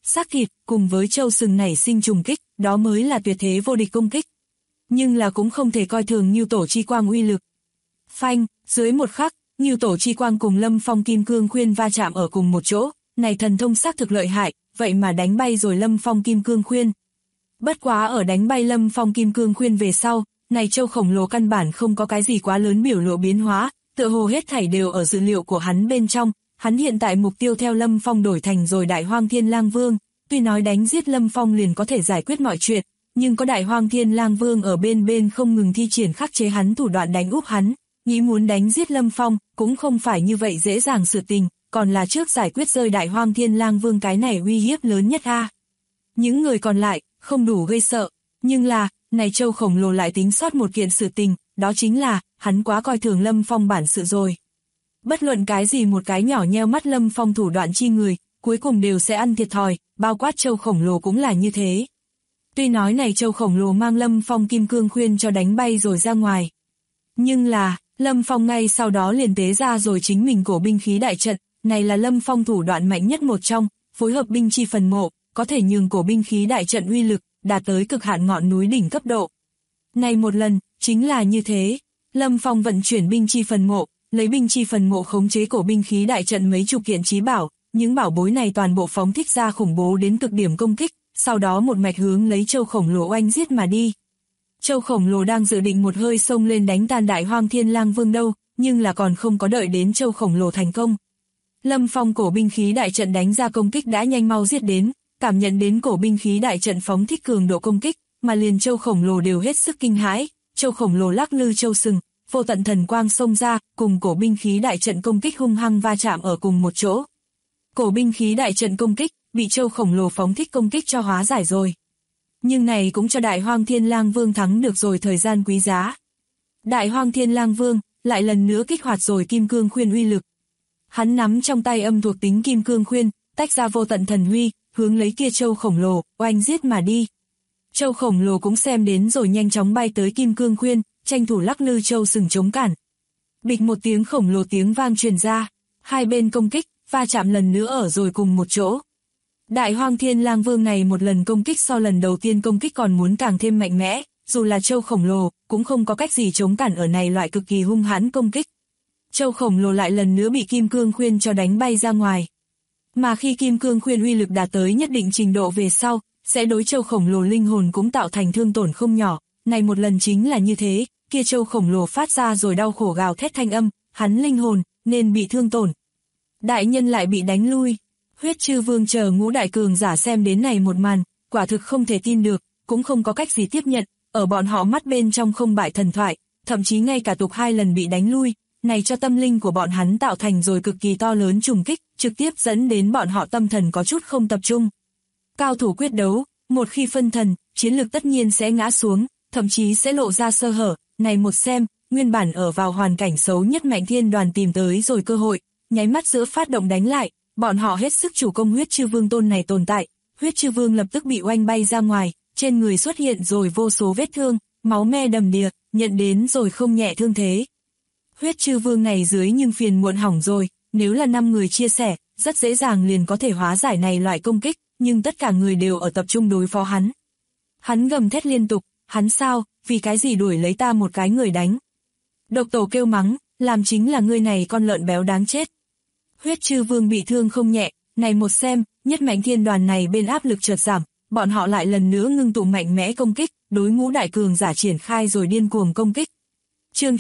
S2: xác thịt, cùng với châu sừng nảy sinh trùng kích, đó mới là tuyệt thế vô địch công kích. Nhưng là cũng không thể coi thường Ngưu Tổ Chi Quang uy lực. Phanh, dưới một khắc, Ngưu Tổ Chi Quang cùng Lâm Phong Kim Cương Khuyên va chạm ở cùng một chỗ, này thần thông xác thực lợi hại, vậy mà đánh bay rồi Lâm Phong Kim Cương Khuyên. Bất quá ở đánh bay Lâm Phong Kim Cương Khuyên về sau, này châu khổng lồ căn bản không có cái gì quá lớn biểu lộ biến hóa, tựa hồ hết thảy đều ở dự liệu của hắn bên trong. Hắn hiện tại mục tiêu theo Lâm Phong đổi thành rồi Đại Hoang Thiên Lang Vương, tuy nói đánh giết Lâm Phong liền có thể giải quyết mọi chuyện, nhưng có Đại Hoang Thiên Lang Vương ở bên không ngừng thi triển khắc chế hắn thủ đoạn đánh úp hắn, nghĩ muốn đánh giết Lâm Phong cũng không phải như vậy dễ dàng sự tình, còn là trước giải quyết rơi Đại Hoang Thiên Lang Vương cái này uy hiếp lớn nhất a. Những người còn lại không đủ gây sợ, nhưng là, này châu khổng lồ lại tính sót một kiện sự tình, đó chính là, hắn quá coi thường Lâm Phong bản sự rồi. Bất luận cái gì một cái nhỏ nheo mắt Lâm Phong thủ đoạn chi người, cuối cùng đều sẽ ăn thiệt thòi, bao quát châu khổng lồ cũng là như thế. Tuy nói này châu khổng lồ mang Lâm Phong Kim Cương Khuyên cho đánh bay rồi ra ngoài. Nhưng là, Lâm Phong ngay sau đó liền tế ra rồi chính mình cổ binh khí đại trận, này là Lâm Phong thủ đoạn mạnh nhất một trong, phối hợp binh chi phần mộ, có thể nhường cổ binh khí đại trận uy lực, đạt tới cực hạn ngọn núi đỉnh cấp độ. Này một lần, chính là như thế, Lâm Phong vận chuyển binh chi phần mộ, lấy binh chi phần mộ khống chế cổ binh khí đại trận mấy chục kiện chí bảo, những bảo bối này toàn bộ phóng thích ra khủng bố đến cực điểm công kích, sau đó một mạch hướng lấy châu khổng lồ oanh giết mà đi. Châu khổng lồ đang dự định một hơi xông lên đánh tan Đại Hoang Thiên Lang Vương đâu, nhưng là còn không có đợi đến châu khổng lồ thành công. Lâm Phong cổ binh khí đại trận đánh ra công kích đã nhanh mau giết đến, cảm nhận đến cổ binh khí đại trận phóng thích cường độ công kích, mà liền châu khổng lồ đều hết sức kinh hãi, châu khổng lồ lắc lư châu sừng, vô tận thần quang xông ra, cùng cổ binh khí đại trận công kích hung hăng va chạm ở cùng một chỗ. Cổ binh khí đại trận công kích, bị châu khổng lồ phóng thích công kích cho hóa giải rồi. Nhưng này cũng cho Đại Hoang Thiên Lang Vương thắng được rồi thời gian quý giá. Đại Hoang Thiên Lang Vương lại lần nữa kích hoạt rồi Kim Cương Khuyên uy lực. Hắn nắm trong tay âm thuộc tính Kim Cương Khuyên, tách ra vô tận thần huy, hướng lấy kia châu khổng lồ, oanh giết mà đi. Châu khổng lồ cũng xem đến rồi nhanh chóng bay tới Kim Cương Khuyên, tranh thủ lắc lư châu sừng chống cản. Bịch một tiếng khổng lồ tiếng vang truyền ra, hai bên công kích, va chạm lần nữa ở rồi cùng một chỗ. Đại Hoang Thiên Lang Vương này một lần công kích so lần đầu tiên công kích còn muốn càng thêm mạnh mẽ, dù là châu khổng lồ, cũng không có cách gì chống cản ở này loại cực kỳ hung hãn công kích. Châu khổng lồ lại lần nữa bị Kim Cương Khuyên cho đánh bay ra ngoài. Mà khi Kim Cương Khuyên uy lực đạt tới nhất định trình độ về sau, sẽ đối châu khổng lồ linh hồn cũng tạo thành thương tổn không nhỏ, này một lần chính là như thế, kia châu khổng lồ phát ra rồi đau khổ gào thét thanh âm, hắn linh hồn, nên bị thương tổn. Đại nhân lại bị đánh lui. Huyết Chư Vương chờ ngũ đại cường giả xem đến này một màn, quả thực không thể tin được, cũng không có cách gì tiếp nhận, ở bọn họ mắt bên trong không bại thần thoại, thậm chí ngay cả tục 2 lần bị đánh lui, này cho tâm linh của bọn hắn tạo thành rồi cực kỳ to lớn trùng kích, trực tiếp dẫn đến bọn họ tâm thần có chút không tập trung. Cao thủ quyết đấu, một khi phân thần, chiến lực tất nhiên sẽ ngã xuống, thậm chí sẽ lộ ra sơ hở, này một xem, nguyên bản ở vào hoàn cảnh xấu nhất Mạnh Thiên Đoàn tìm tới rồi cơ hội, nháy mắt giữa phát động đánh lại. Bọn họ hết sức chủ công Huyết Chư Vương tôn này tồn tại, Huyết Chư Vương lập tức bị oanh bay ra ngoài, trên người xuất hiện rồi vô số vết thương, máu me đầm đìa, nhận đến rồi không nhẹ thương thế. Huyết Chư Vương này dưới nhưng phiền muộn hỏng rồi, nếu là 5 người chia sẻ, rất dễ dàng liền có thể hóa giải này loại công kích, nhưng tất cả người đều ở tập trung đối phó hắn. Hắn gầm thét liên tục, hắn sao, vì cái gì đuổi lấy ta một cái người đánh. Độc Tổ kêu mắng, làm chính là ngươi này con lợn béo đáng chết. Huyết Chư Vương bị thương không nhẹ, này một xem, nhất Mạnh Thiên Đoàn này bên áp lực chợt giảm, bọn họ lại lần nữa ngưng tụ mạnh mẽ công kích, đối ngũ đại cường giả triển khai rồi điên cuồng công kích. Chương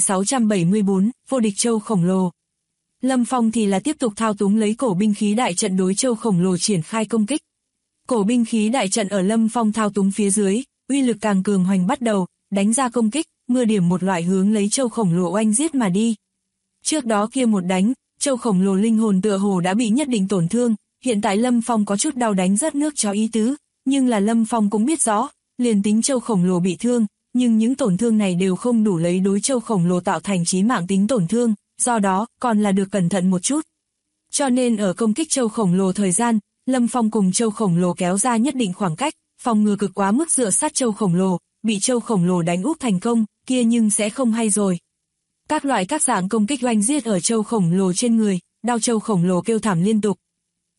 S2: 9674, vô địch châu khổng lồ. Lâm Phong thì là tiếp tục thao túng lấy cổ binh khí đại trận đối châu khổng lồ triển khai công kích. Cổ binh khí đại trận ở Lâm Phong thao túng phía dưới, uy lực càng cường hoành bắt đầu, đánh ra công kích, mưa điểm một loại hướng lấy châu khổng lồ oanh giết mà đi. Trước đó kia một đánh, châu khổng lồ linh hồn tựa hồ đã bị nhất định tổn thương, hiện tại Lâm Phong có chút đau đánh rớt nước cho ý tứ, nhưng là Lâm Phong cũng biết rõ, liền tính châu khổng lồ bị thương, nhưng những tổn thương này đều không đủ lấy đối châu khổng lồ tạo thành chí mạng tính tổn thương, do đó còn là được cẩn thận một chút. Cho nên ở công kích châu khổng lồ thời gian, Lâm Phong cùng châu khổng lồ kéo ra nhất định khoảng cách, phòng ngừa cực quá mức dựa sát châu khổng lồ, bị châu khổng lồ đánh úp thành công, kia nhưng sẽ không hay rồi. Các loại các dạng công kích oanh giết ở châu khổng lồ trên người, đau châu khổng lồ kêu thảm liên tục.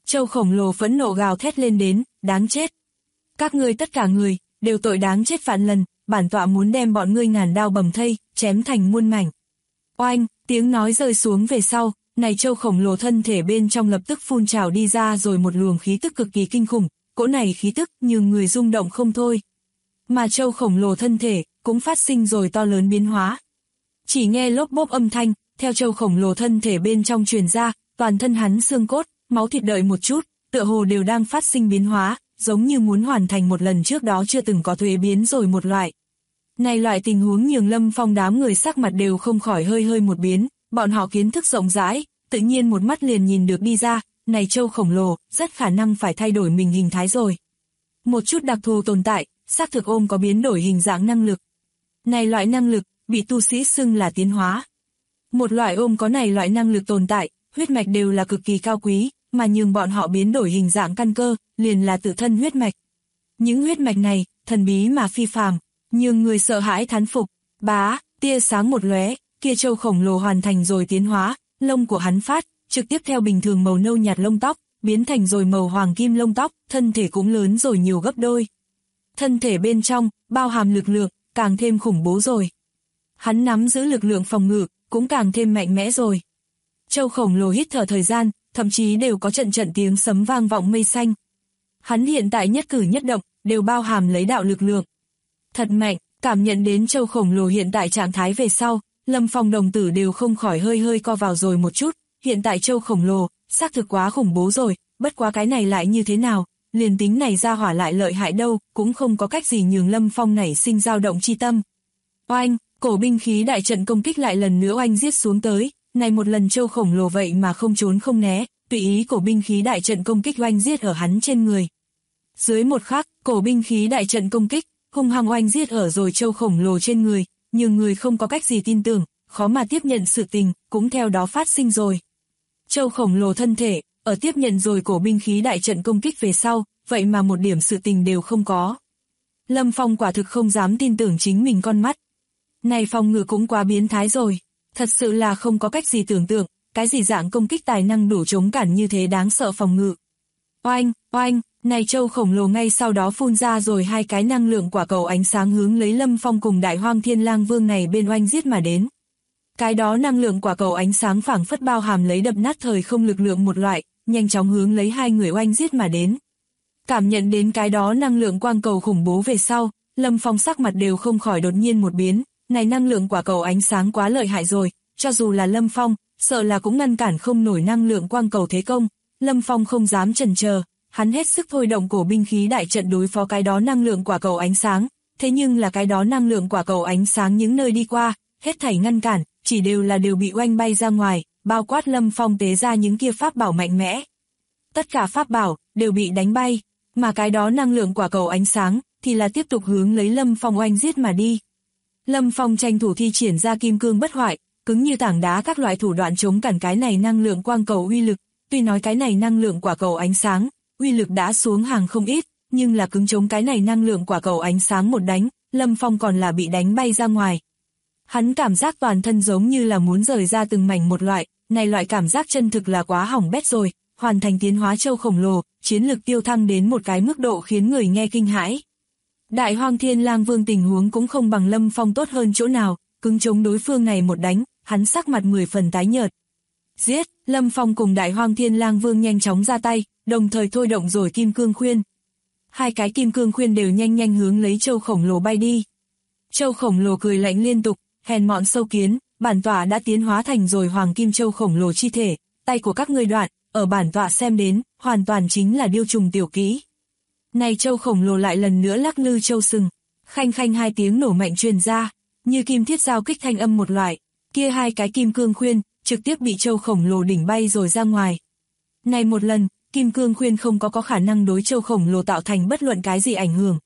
S2: Trâu khổng lồ phẫn nộ gào thét lên đến, đáng chết. Các ngươi tất cả người, đều tội đáng chết vạn lần, bản tọa muốn đem bọn ngươi ngàn đao bầm thây, chém thành muôn mảnh. Oanh, tiếng nói rơi xuống về sau, này trâu khổng lồ thân thể bên trong lập tức phun trào đi ra rồi một luồng khí tức cực kỳ kinh khủng, cỗ này khí tức như người rung động không thôi. Mà trâu khổng lồ thân thể cũng phát sinh rồi to lớn biến hóa. Chỉ nghe lốp bốp âm thanh, theo trâu khổng lồ thân thể bên trong truyền ra, toàn thân hắn xương cốt, máu thịt đợi một chút, tựa hồ đều đang phát sinh biến hóa, giống như muốn hoàn thành một lần trước đó chưa từng có thuế biến rồi một loại. Này loại tình huống nhường Lâm Phong đám người sắc mặt đều không khỏi hơi một biến, bọn họ kiến thức rộng rãi, tự nhiên một mắt liền nhìn được đi ra, này trâu khổng lồ, rất khả năng phải thay đổi mình hình thái rồi. Một chút đặc thù tồn tại, xác thực ôm có biến đổi hình dạng năng lực. Này loại năng lực, bị tu sĩ xưng là tiến hóa. Một loại ôm có này loại năng lực tồn tại, huyết mạch đều là cực kỳ cao quý, mà nhường bọn họ biến đổi hình dạng căn cơ, liền là tự thân huyết mạch. Những huyết mạch này, thần bí mà phi phàm, nhường người sợ hãi thán phục. Bá, tia sáng một lóe, kia trâu khổng lồ hoàn thành rồi tiến hóa, lông của hắn phát, trực tiếp theo bình thường màu nâu nhạt lông tóc, biến thành rồi màu hoàng kim lông tóc, thân thể cũng lớn rồi nhiều gấp đôi. Thân thể bên trong, bao hàm lực lượng, càng thêm khủng bố rồi. Hắn nắm giữ lực lượng phòng ngự, cũng càng thêm mạnh mẽ rồi. Trâu khổng lồ hít thở thời gian, thậm chí đều có trận tiếng sấm vang vọng mây xanh. Hắn hiện tại nhất cử nhất động, đều bao hàm lấy đạo lực lượng. Thật mạnh, cảm nhận đến trâu khổng lồ hiện tại trạng thái về sau, Lâm Phong đồng tử đều không khỏi hơi co vào rồi một chút, hiện tại trâu khổng lồ, xác thực quá khủng bố rồi, bất quá cái này lại như thế nào, liền tính này ra hỏa lại lợi hại đâu, cũng không có cách gì nhường Lâm Phong nảy sinh dao động chi tâm. Oanh, cổ binh khí đại trận công kích lại lần nữa oanh giết xuống tới, này một lần trâu khổng lồ vậy mà không trốn không né, tùy ý cổ binh khí đại trận công kích oanh giết ở hắn trên người. Dưới một khắc, cổ binh khí đại trận công kích, hung hăng oanh giết ở rồi trâu khổng lồ trên người, nhưng người không có cách gì tin tưởng, khó mà tiếp nhận sự tình, cũng theo đó phát sinh rồi. Trâu khổng lồ thân thể, ở tiếp nhận rồi cổ binh khí đại trận công kích về sau, vậy mà một điểm sự tình đều không có. Lâm Phong quả thực không dám tin tưởng chính mình con mắt. Này phòng ngự cũng quá biến thái rồi, thật sự là không có cách gì tưởng tượng, cái gì dạng công kích tài năng đủ chống cản như thế đáng sợ phòng ngự. Oanh, oanh, này trâu khổng lồ ngay sau đó phun ra rồi hai cái năng lượng quả cầu ánh sáng hướng lấy Lâm Phong cùng Đại Hoang Thiên Lang Vương này bên oanh giết mà đến. Cái đó năng lượng quả cầu ánh sáng phảng phất bao hàm lấy đập nát thời không lực lượng một loại, nhanh chóng hướng lấy hai người oanh giết mà đến. Cảm nhận đến cái đó năng lượng quang cầu khủng bố về sau, Lâm Phong sắc mặt đều không khỏi đột nhiên một biến, này năng lượng quả cầu ánh sáng quá lợi hại rồi, cho dù là Lâm Phong, sợ là cũng ngăn cản không nổi năng lượng quang cầu thế công. Lâm Phong không dám chần chờ, hắn hết sức thôi động cổ binh khí đại trận đối phó cái đó năng lượng quả cầu ánh sáng, thế nhưng là cái đó năng lượng quả cầu ánh sáng những nơi đi qua, hết thảy ngăn cản, chỉ đều bị oanh bay ra ngoài, bao quát Lâm Phong tế ra những kia pháp bảo mạnh mẽ. Tất cả pháp bảo đều bị đánh bay, mà cái đó năng lượng quả cầu ánh sáng thì là tiếp tục hướng lấy Lâm Phong oanh giết mà đi. Lâm Phong tranh thủ thi triển ra kim cương bất hoại, cứng như tảng đá các loại thủ đoạn chống cản cái này năng lượng quang cầu uy lực, tuy nói cái này năng lượng quả cầu ánh sáng, uy lực đã xuống hàng không ít, nhưng là cứng chống cái này năng lượng quả cầu ánh sáng một đánh, Lâm Phong còn là bị đánh bay ra ngoài. Hắn cảm giác toàn thân giống như là muốn rời ra từng mảnh một loại, này loại cảm giác chân thực là quá hỏng bét rồi, hoàn thành tiến hóa trâu khổng lồ, chiến lực tiêu thăng đến một cái mức độ khiến người nghe kinh hãi. Đại Hoang Thiên Lang Vương tình huống cũng không bằng Lâm Phong tốt hơn chỗ nào, cứng chống đối phương này một đánh, hắn sắc mặt 10 phần tái nhợt. Giết, Lâm Phong cùng Đại Hoang Thiên Lang Vương nhanh chóng ra tay, đồng thời thôi động rồi kim cương khuyên. Hai cái kim cương khuyên đều nhanh hướng lấy trâu khổng lồ bay đi. Trâu khổng lồ cười lạnh liên tục, hèn mọn sâu kiến, bản tọa đã tiến hóa thành rồi hoàng kim trâu khổng lồ chi thể, tay của các ngươi đoạn, ở bản tọa xem đến, hoàn toàn chính là điêu trùng tiểu kỹ. Này trâu khổng lồ lại lần nữa lắc lư trâu sừng, khanh khanh hai tiếng nổ mạnh truyền ra, như kim thiết giao kích thanh âm một loại, kia hai cái kim cương khuyên, trực tiếp bị trâu khổng lồ đỉnh bay rồi ra ngoài. Này một lần, kim cương khuyên không có khả năng đối trâu khổng lồ tạo thành bất luận cái gì ảnh hưởng.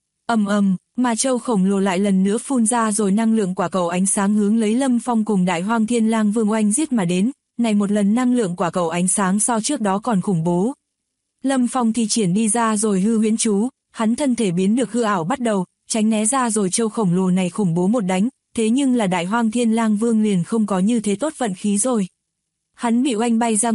S2: Mà trâu khổng lồ lại lần nữa phun ra rồi năng lượng quả cầu ánh sáng hướng lấy Lâm Phong cùng Đại Hoang Thiên Lang Vương oanh giết mà đến, này một lần năng lượng quả cầu ánh sáng so trước đó còn khủng bố. Lâm Phong thi triển đi ra rồi hư huyễn chú, hắn thân thể biến được hư ảo bắt đầu, tránh né ra rồi trâu khổng lồ này khủng bố một đánh, thế nhưng là Đại Hoang Thiên Lang Vương liền không có như thế tốt vận khí rồi. Hắn bị oanh bay ra ngoài,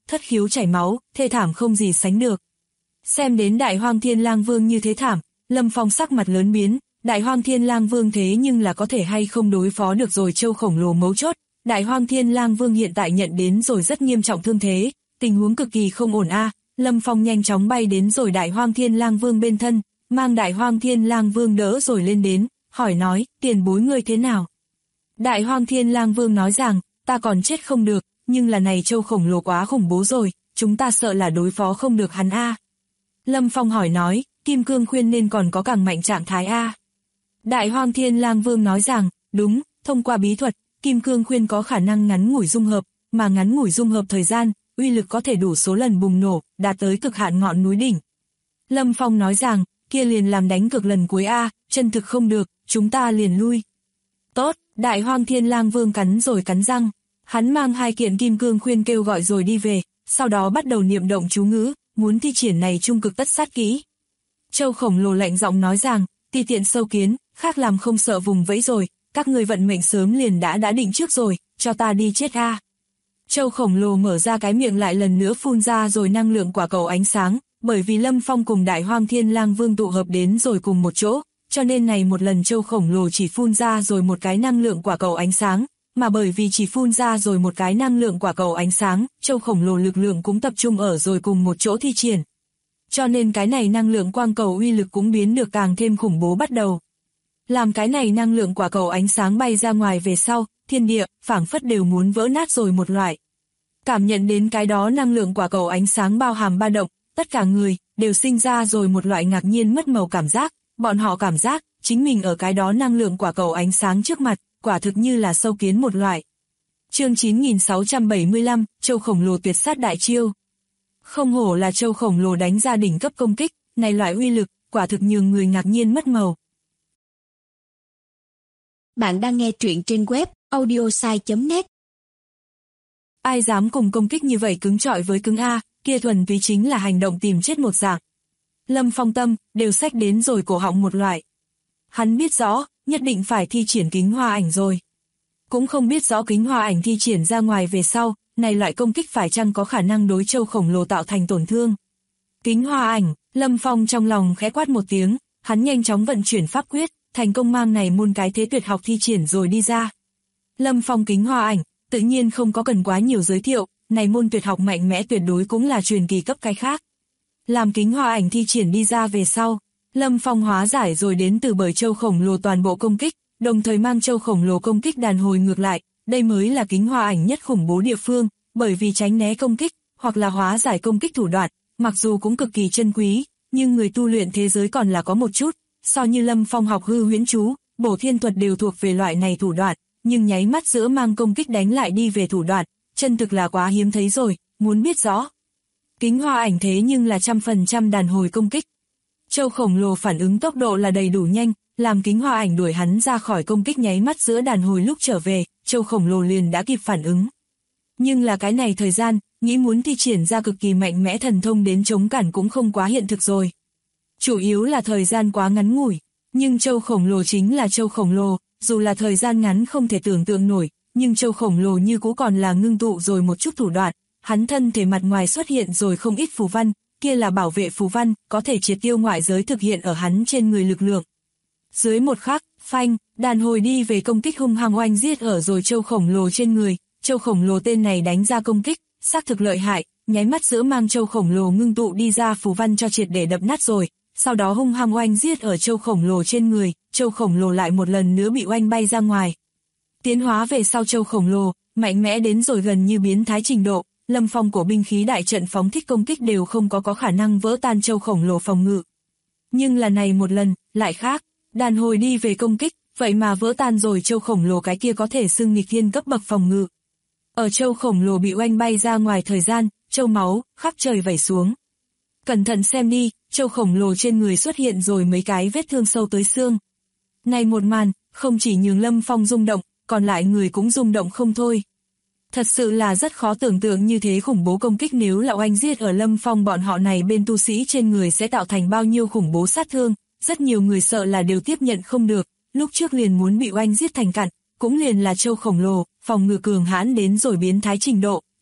S2: thất khiếu chảy máu, thê thảm không gì sánh được. Xem đến Đại Hoang Thiên Lang Vương như thế thảm, Lâm Phong sắc mặt lớn biến, Đại Hoang Thiên Lang Vương thế nhưng là có thể hay không đối phó được rồi châu khổng lồ mấu chốt. Đại Hoang Thiên Lang Vương hiện tại nhận đến rồi rất nghiêm trọng thương thế, tình huống cực kỳ không ổn a. Lâm Phong nhanh chóng bay đến rồi Đại Hoang Thiên Lang Vương bên thân, mang Đại Hoang Thiên Lang Vương đỡ rồi lên đến, hỏi nói, tiền bối ngươi thế nào? Đại Hoang Thiên Lang Vương nói rằng, ta còn chết không được, nhưng là này châu khổng lồ quá khủng bố rồi, chúng ta sợ là đối phó không được hắn a. Lâm Phong hỏi nói, Kim Cương Khuyên nên còn có càng mạnh trạng thái a. Đại Hoang Thiên Lang Vương nói rằng, đúng, thông qua bí thuật, Kim Cương Khuyên có khả năng ngắn ngủi dung hợp, mà ngắn ngủi dung hợp thời gian, uy lực có thể đủ số lần bùng nổ, đạt tới cực hạn ngọn núi đỉnh. Lâm Phong nói rằng, kia liền làm đánh cược lần cuối a, chân thực không được, chúng ta liền lui. Tốt, Đại Hoang Thiên Lang Vương cắn rồi cắn răng, hắn mang 2 kiện Kim Cương Khuyên kêu gọi rồi đi về, sau đó bắt đầu niệm động chú ngữ, muốn thi triển này trung cực tất sát kỹ. Châu khổng lồ lạnh giọng nói rằng, ti tiện sâu kiến, khác làm không sợ vùng vẫy rồi, các người vận mệnh sớm liền đã định trước rồi, cho ta đi chết a. Châu khổng lồ mở ra cái miệng lại lần nữa phun ra rồi năng lượng quả cầu ánh sáng, bởi vì Lâm Phong cùng Đại Hoang Thiên Lang Vương tụ hợp đến rồi cùng một chỗ, cho nên này một lần châu khổng lồ chỉ phun ra rồi một cái năng lượng quả cầu ánh sáng, mà bởi vì chỉ phun ra rồi một cái năng lượng quả cầu ánh sáng, châu khổng lồ lực lượng cũng tập trung ở rồi cùng một chỗ thi triển. Cho nên cái này năng lượng quang cầu uy lực cũng biến được càng thêm khủng bố bắt đầu. Làm cái này năng lượng quả cầu ánh sáng bay ra ngoài về sau, thiên địa, phảng phất đều muốn vỡ nát rồi một loại. Cảm nhận đến cái đó năng lượng quả cầu ánh sáng bao hàm ba động, tất cả người, đều sinh ra rồi một loại ngạc nhiên mất màu cảm giác, bọn họ cảm giác, chính mình ở cái đó năng lượng quả cầu ánh sáng trước mặt, quả thực như là sâu kiến một loại. Chương 9675, châu khổng lồ tuyệt sát đại chiêu. Không hổ là châu khổng lồ đánh ra đỉnh cấp công kích, này loại uy lực, quả thực nhường người ngạc nhiên mất màu.
S3: Bạn đang nghe truyện trên web audiosai.net.
S2: Ai dám cùng công kích như vậy cứng trọi với cứng A, kia thuần túy chính là hành động tìm chết một dạng. Lâm Phong tâm, đều xách đến rồi cổ họng một loại. Hắn biết rõ, nhất định phải thi triển kính hoa ảnh rồi. Cũng không biết rõ kính hoa ảnh thi triển ra ngoài về sau, này loại công kích phải chăng có khả năng đối châu khổng lồ tạo thành tổn thương. Kính hoa ảnh, Lâm Phong trong lòng khẽ quát một tiếng, hắn nhanh chóng vận chuyển pháp quyết, thành công mang này môn cái thế tuyệt học thi triển rồi đi ra. Lâm Phong kính hoa ảnh, tự nhiên không có cần quá nhiều giới thiệu, này môn tuyệt học mạnh mẽ tuyệt đối cũng là truyền kỳ cấp cái khác. Làm kính hoa ảnh thi triển đi ra về sau, Lâm Phong hóa giải rồi đến từ bởi châu khổng lồ toàn bộ công kích, đồng thời mang châu khổng lồ công kích đàn hồi ngược lại, đây mới là kính hoa ảnh nhất khủng bố địa phương, bởi vì tránh né công kích, hoặc là hóa giải công kích thủ đoạn, mặc dù cũng cực kỳ chân quý, nhưng người tu luyện thế giới còn là có một chút, so như Lâm Phong học hư huyễn chú, bổ thiên thuật đều thuộc về loại này thủ đoạn, nhưng nháy mắt giữa mang công kích đánh lại đi về thủ đoạn, chân thực là quá hiếm thấy rồi, muốn biết rõ. Kính hoa ảnh thế nhưng là 100% đàn hồi công kích. Châu khổng lồ phản ứng tốc độ là đầy đủ nhanh, làm kính hoa ảnh đuổi hắn ra khỏi công kích nháy mắt giữa đàn hồi lúc trở về, châu khổng lồ liền đã kịp phản ứng. Nhưng là cái này thời gian, nghĩ muốn thi triển ra cực kỳ mạnh mẽ thần thông đến chống cản cũng không quá hiện thực rồi. Chủ yếu là thời gian quá ngắn ngủi, nhưng châu khổng lồ chính là châu khổng lồ, dù là thời gian ngắn không thể tưởng tượng nổi, nhưng châu khổng lồ như cũ còn là ngưng tụ rồi một chút thủ đoạn, hắn thân thể mặt ngoài xuất hiện rồi không ít phù văn, kia là bảo vệ phù văn, có thể triệt tiêu ngoại giới thực hiện ở hắn trên người lực lượng. Dưới một khắc, phanh, đàn hồi đi về công kích hung hăng oanh giết ở rồi châu khổng lồ trên người, châu khổng lồ tên này đánh ra công kích, xác thực lợi hại, nháy mắt giữa mang châu khổng lồ ngưng tụ đi ra phù văn cho triệt để đập nát rồi, sau đó hung hăng oanh giết ở châu khổng lồ trên người, châu khổng lồ lại một lần nữa bị oanh bay ra ngoài. Tiến hóa về sau châu khổng lồ, mạnh mẽ đến rồi gần như biến thái trình độ, Lâm Phong của binh khí đại trận phóng thích công kích đều không có khả năng vỡ tan châu khổng lồ phòng ngự. Nhưng lần này một lần, lại khác, đàn hồi đi về công kích, vậy mà vỡ tan rồi châu khổng lồ cái kia có thể xưng nghịch thiên cấp bậc phòng ngự. Ở châu khổng lồ bị oanh bay ra ngoài thời gian, châu máu, khắp trời vẩy xuống. Cẩn thận xem đi, châu khổng lồ trên người xuất hiện rồi mấy cái vết thương sâu tới xương. Này một màn, không chỉ nhường Lâm Phong rung động, còn lại người cũng rung động không thôi. Thật sự là rất khó tưởng tượng như thế khủng bố công kích nếu là oanh giết ở Lâm Phong bọn họ này bên tu sĩ trên người sẽ tạo thành bao nhiêu khủng bố sát thương, rất nhiều người sợ là đều tiếp nhận không được, lúc trước liền muốn bị oanh giết thành cặn, cũng liền là châu khổng lồ, phòng ngự cường hãn đến rồi biến thái trình độ,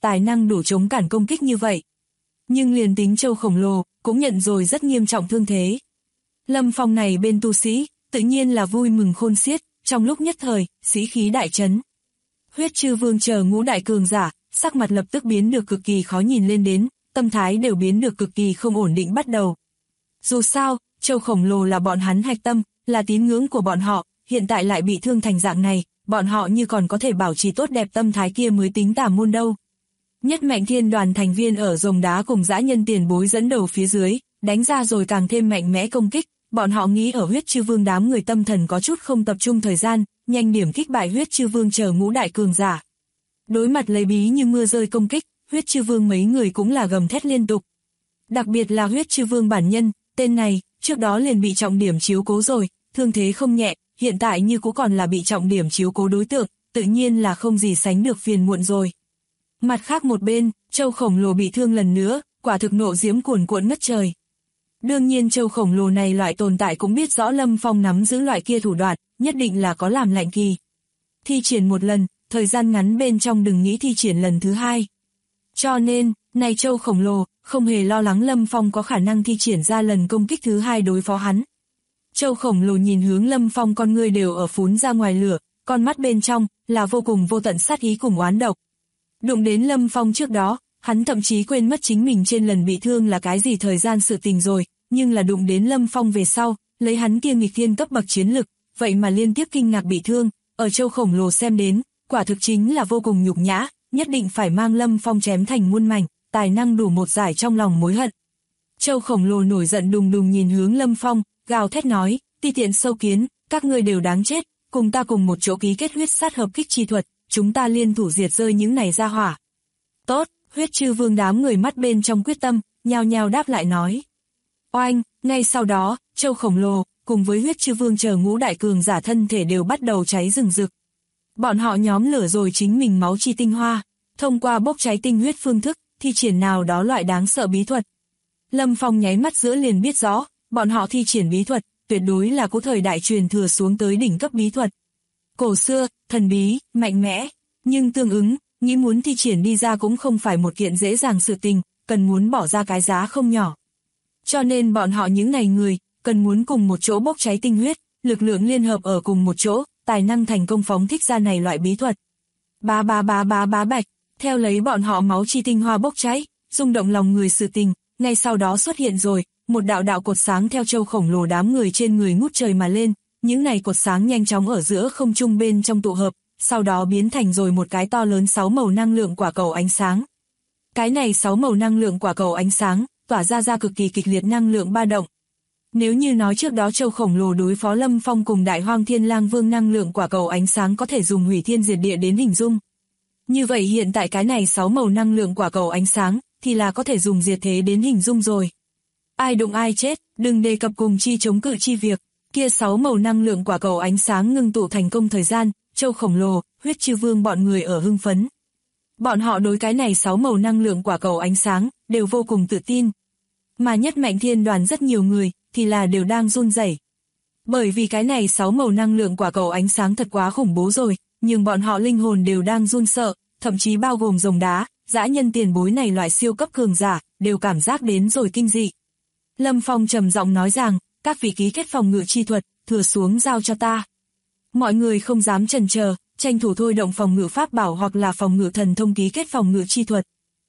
S2: tài năng đủ chống cản công kích như vậy. Nhưng liền tính châu khổng lồ, cũng nhận rồi rất nghiêm trọng thương thế. Lâm Phong này bên tu sĩ, tự nhiên là vui mừng khôn xiết, trong lúc nhất thời, sĩ khí đại chấn. Huyết Chư Vương chờ ngũ đại cường giả, sắc mặt lập tức biến được cực kỳ khó nhìn lên đến, tâm thái đều biến được cực kỳ không ổn định bắt đầu. Dù sao, châu khổng lồ là bọn hắn hạch tâm, là tín ngưỡng của bọn họ, hiện tại lại bị thương thành dạng này, bọn họ như còn có thể bảo trì tốt đẹp tâm thái kia mới tính tà môn đâu. Nhất Mạnh Thiên đoàn thành viên ở Rồng Đá cùng dã nhân tiền bối dẫn đầu phía dưới, đánh ra rồi càng thêm mạnh mẽ công kích, bọn họ nghĩ ở Huyết Chư Vương đám người tâm thần có chút không tập trung thời gian, nhanh điểm kích bại Huyết Chư Vương chờ ngũ đại cường giả. Đối mặt lấy bí như mưa rơi công kích, Huyết Chư Vương mấy người cũng là gầm thét liên tục. Đặc biệt là Huyết Chư Vương bản nhân, tên này, trước đó liền bị trọng điểm chiếu cố rồi, thương thế không nhẹ, hiện tại như cũng còn là bị trọng điểm chiếu cố đối tượng, tự nhiên là không gì sánh được phiền muộn rồi. Mặt khác một bên, châu khổng lồ bị thương lần nữa, quả thực nộ diễm cuồn cuộn ngất trời. Đương nhiên châu khổng lồ này loại tồn tại cũng biết rõ Lâm Phong nắm giữ loại kia thủ đoạn, nhất định là có làm lạnh kỳ. Thi triển một lần, thời gian ngắn bên trong đừng nghĩ thi triển lần thứ hai. Cho nên, này châu khổng lồ, không hề lo lắng Lâm Phong có khả năng thi triển ra lần công kích thứ hai đối phó hắn. Châu khổng lồ nhìn hướng Lâm Phong con ngươi đều ở phún ra ngoài lửa, con mắt bên trong, là vô cùng vô tận sát ý cùng oán độc. Đụng đến Lâm Phong trước đó, hắn thậm chí quên mất chính mình trên lần bị thương là cái gì thời gian sự tình rồi, nhưng là đụng đến Lâm Phong về sau, lấy hắn kia nghịch thiên cấp bậc chiến lực, vậy mà liên tiếp kinh ngạc bị thương, ở châu khổng lồ xem đến, quả thực chính là vô cùng nhục nhã, nhất định phải mang Lâm Phong chém thành muôn mảnh, tài năng đủ một giải trong lòng mối hận. Châu khổng lồ nổi giận đùng đùng nhìn hướng Lâm Phong, gào thét nói, ti tiện sâu kiến, các ngươi đều đáng chết, cùng ta cùng một chỗ ký kết huyết sát hợp kích chi thuật, chúng ta liên thủ diệt rơi những này ra hỏa. Tốt, Huyết Chư Vương đám người mắt bên trong quyết tâm, nhao nhao đáp lại nói. Oanh, ngay sau đó, châu khổng lồ, cùng với Huyết Chư Vương chờ ngũ đại cường giả thân thể đều bắt đầu cháy rừng rực. Bọn họ nhóm lửa rồi chính mình máu chi tinh hoa, thông qua bốc cháy tinh huyết phương thức, thi triển nào đó loại đáng sợ bí thuật. Lâm Phong nháy mắt giữa liền biết rõ, bọn họ thi triển bí thuật, tuyệt đối là cổ thời đại truyền thừa xuống tới đỉnh cấp bí thuật. Cổ xưa, thần bí, mạnh mẽ, nhưng tương ứng, nghĩ muốn thi triển đi ra cũng không phải một kiện dễ dàng sự tình, cần muốn bỏ ra cái giá không nhỏ. Cho nên bọn họ những này người, cần muốn cùng một chỗ bốc cháy tinh huyết, lực lượng liên hợp ở cùng một chỗ, tài năng thành công phóng thích ra này loại bí thuật. Bá bạch, theo lấy bọn họ máu chi tinh hoa bốc cháy, rung động lòng người sự tình, ngay sau đó xuất hiện rồi, một đạo đạo cột sáng theo châu khổng lồ đám người trên người ngút trời mà lên, những này cột sáng nhanh chóng ở giữa không trung bên trong tụ hợp, sau đó biến thành rồi một cái to lớn 6 màu năng lượng quả cầu ánh sáng. Cái này 6 màu năng lượng quả cầu ánh sáng, tỏa ra cực kỳ kịch liệt năng lượng ba động. Nếu như nói trước đó châu khổng lồ đối phó Lâm Phong cùng Đại Hoang Thiên Lang Vương năng lượng quả cầu ánh sáng có thể dùng hủy thiên diệt địa đến hình dung. Như vậy hiện tại cái này 6 màu năng lượng quả cầu ánh sáng, thì là có thể dùng diệt thế đến hình dung rồi. Ai đụng ai chết, đừng đề cập cùng chi chống cự chi việc, kia 6 màu năng lượng quả cầu ánh sáng ngưng tụ thành công thời gian, châu khổng lồ, Huyết Chư Vương bọn người ở hưng phấn. Bọn họ đối cái này 6 màu năng lượng quả cầu ánh sáng, đều vô cùng tự tin. Mà Nhất Mạnh Thiên đoàn rất nhiều người, thì là đều đang run rẩy. Bởi vì cái này 6 màu năng lượng quả cầu ánh sáng thật quá khủng bố rồi, nhưng bọn họ linh hồn đều đang run sợ, thậm chí bao gồm Rồng Đá, dã nhân tiền bối này loại siêu cấp cường giả, đều cảm giác đến rồi kinh dị. Lâm Phong trầm giọng nói rằng, các vị ký kết phòng ngự chi thuật, thừa xuống giao cho ta. Mọi người không dám chần chờ, tranh thủ thôi động phòng ngự pháp bảo hoặc là phòng ngự thần thông ký kết phòng ngự chi thuật.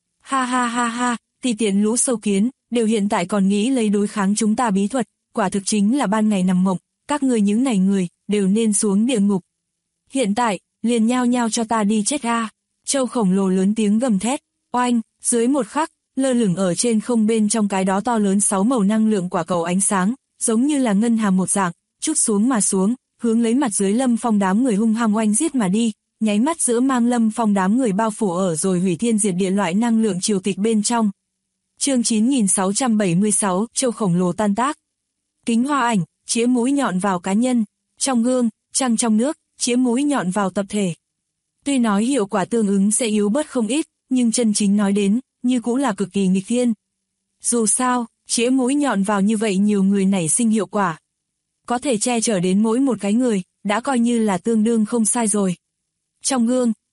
S2: Ha, ti tiện lũ sâu kiến, đều hiện tại còn nghĩ lấy đối kháng chúng ta bí thuật, quả thực chính là ban ngày nằm mộng, các người những này người, đều nên xuống địa ngục. Hiện tại, liền nhao nhao cho ta đi chết a. Châu khổng lồ lớn tiếng gầm thét, oanh, dưới một khắc, lơ lửng ở trên không bên trong cái đó to lớn 6 màu năng lượng quả cầu ánh sáng, giống như là ngân hà một dạng, chút xuống mà xuống, hướng lấy mặt dưới Lâm Phong đám người hung hăng oanh giết mà đi, nháy mắt giữa mang Lâm Phong đám người bao phủ ở rồi hủy thiên diệt địa loại năng lượng triều tịch bên trong. Chương 9676, châu khổng lồ tan tác. Kính hoa ảnh, chĩa mũi nhọn vào cá nhân, trong gương, trăng trong nước, chĩa mũi nhọn vào tập thể. Tuy nói hiệu quả tương ứng sẽ yếu bớt không ít, nhưng chân chính nói đến, như cũng là cực kỳ nghịch thiên. Dù sao, chĩa mũi nhọn vào như vậy nhiều người nảy sinh hiệu quả. Có thể che chở đến mỗi một cái người, đã coi như là tương đương không sai rồi. Trong gương,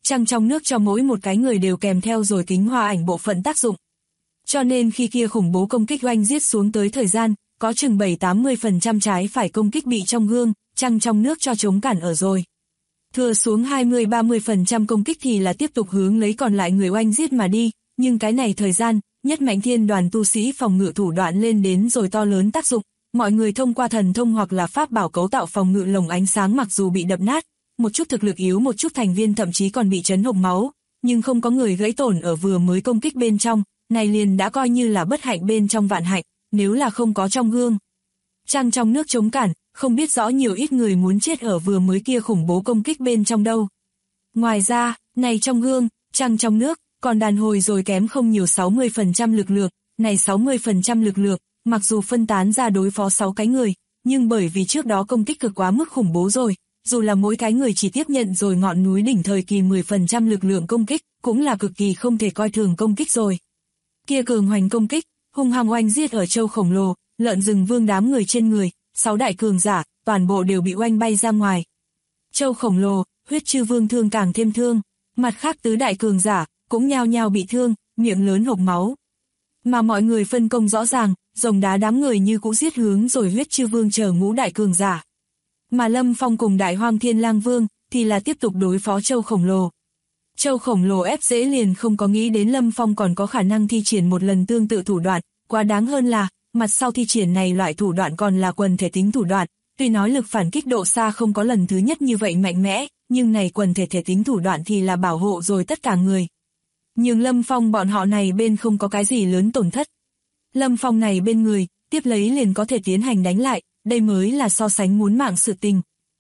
S2: trăng trong nước cho mỗi một cái người đều kèm theo rồi kính hoa ảnh bộ phận tác dụng. Cho nên khi kia khủng bố công kích oanh giết xuống tới thời gian, có chừng 7-80% trái phải công kích bị trong gương, trăng trong nước cho chống cản ở rồi. Thừa xuống 20-30% công kích thì là tiếp tục hướng lấy còn lại người oanh giết mà đi, nhưng cái này thời gian, nhất mạnh thiên đoàn tu sĩ phòng ngự thủ đoạn lên đến rồi to lớn tác dụng, mọi người thông qua thần thông hoặc là pháp bảo cấu tạo phòng ngự lồng ánh sáng mặc dù bị đập nát, một chút thực lực yếu một chút thành viên thậm chí còn bị chấn hộc máu, nhưng không có người gãy tổn ở vừa mới công kích bên trong, này liền đã coi như là bất hạnh bên trong vạn hạnh, nếu là không có trong gương. Trăng trong nước chống cản, không biết rõ nhiều ít người muốn chết ở vừa mới kia khủng bố công kích bên trong đâu. Ngoài ra, này trong gương, trăng trong nước, còn đàn hồi rồi kém không nhiều 60% lực lượng, này 60% lực lượng, mặc dù phân tán ra đối phó 6 cái người, nhưng bởi vì trước đó công kích cực quá mức khủng bố rồi, dù là mỗi cái người chỉ tiếp nhận rồi ngọn núi đỉnh thời kỳ 10% lực lượng công kích, cũng là cực kỳ không thể coi thường công kích rồi. Kia cường hoành công kích, hung hăng oanh giết ở châu khổng lồ, lợn rừng vương đám người trên người, 6 đại cường giả, toàn bộ đều bị oanh bay ra ngoài. Châu khổng lồ, huyết chư vương thương càng thêm thương, mặt khác tứ đại cường giả, cũng nhao nhao bị thương, miệng lớn hộc máu. Mà mọi người phân công rõ ràng, rồng đá đám người như cũ giết hướng rồi huyết chư vương chờ ngũ đại cường giả. Mà Lâm Phong cùng đại hoang thiên lang vương, thì là tiếp tục đối phó châu khổng lồ. Châu khổng lồ ép dễ liền không có nghĩ đến Lâm Phong còn có khả năng thi triển một lần tương tự thủ đoạn, quá đáng hơn là, mặt sau thi triển này loại thủ đoạn còn là quần thể tính thủ đoạn, tuy nói lực phản kích độ xa không có lần thứ nhất như vậy mạnh mẽ, nhưng này quần thể tính thủ đoạn thì là bảo hộ rồi tất cả người. Nhưng Lâm Phong bọn họ này bên không có cái gì lớn tổn thất. Lâm Phong này bên người, tiếp lấy liền có thể tiến hành đánh lại, đây mới là so sánh muốn mạng sự tình.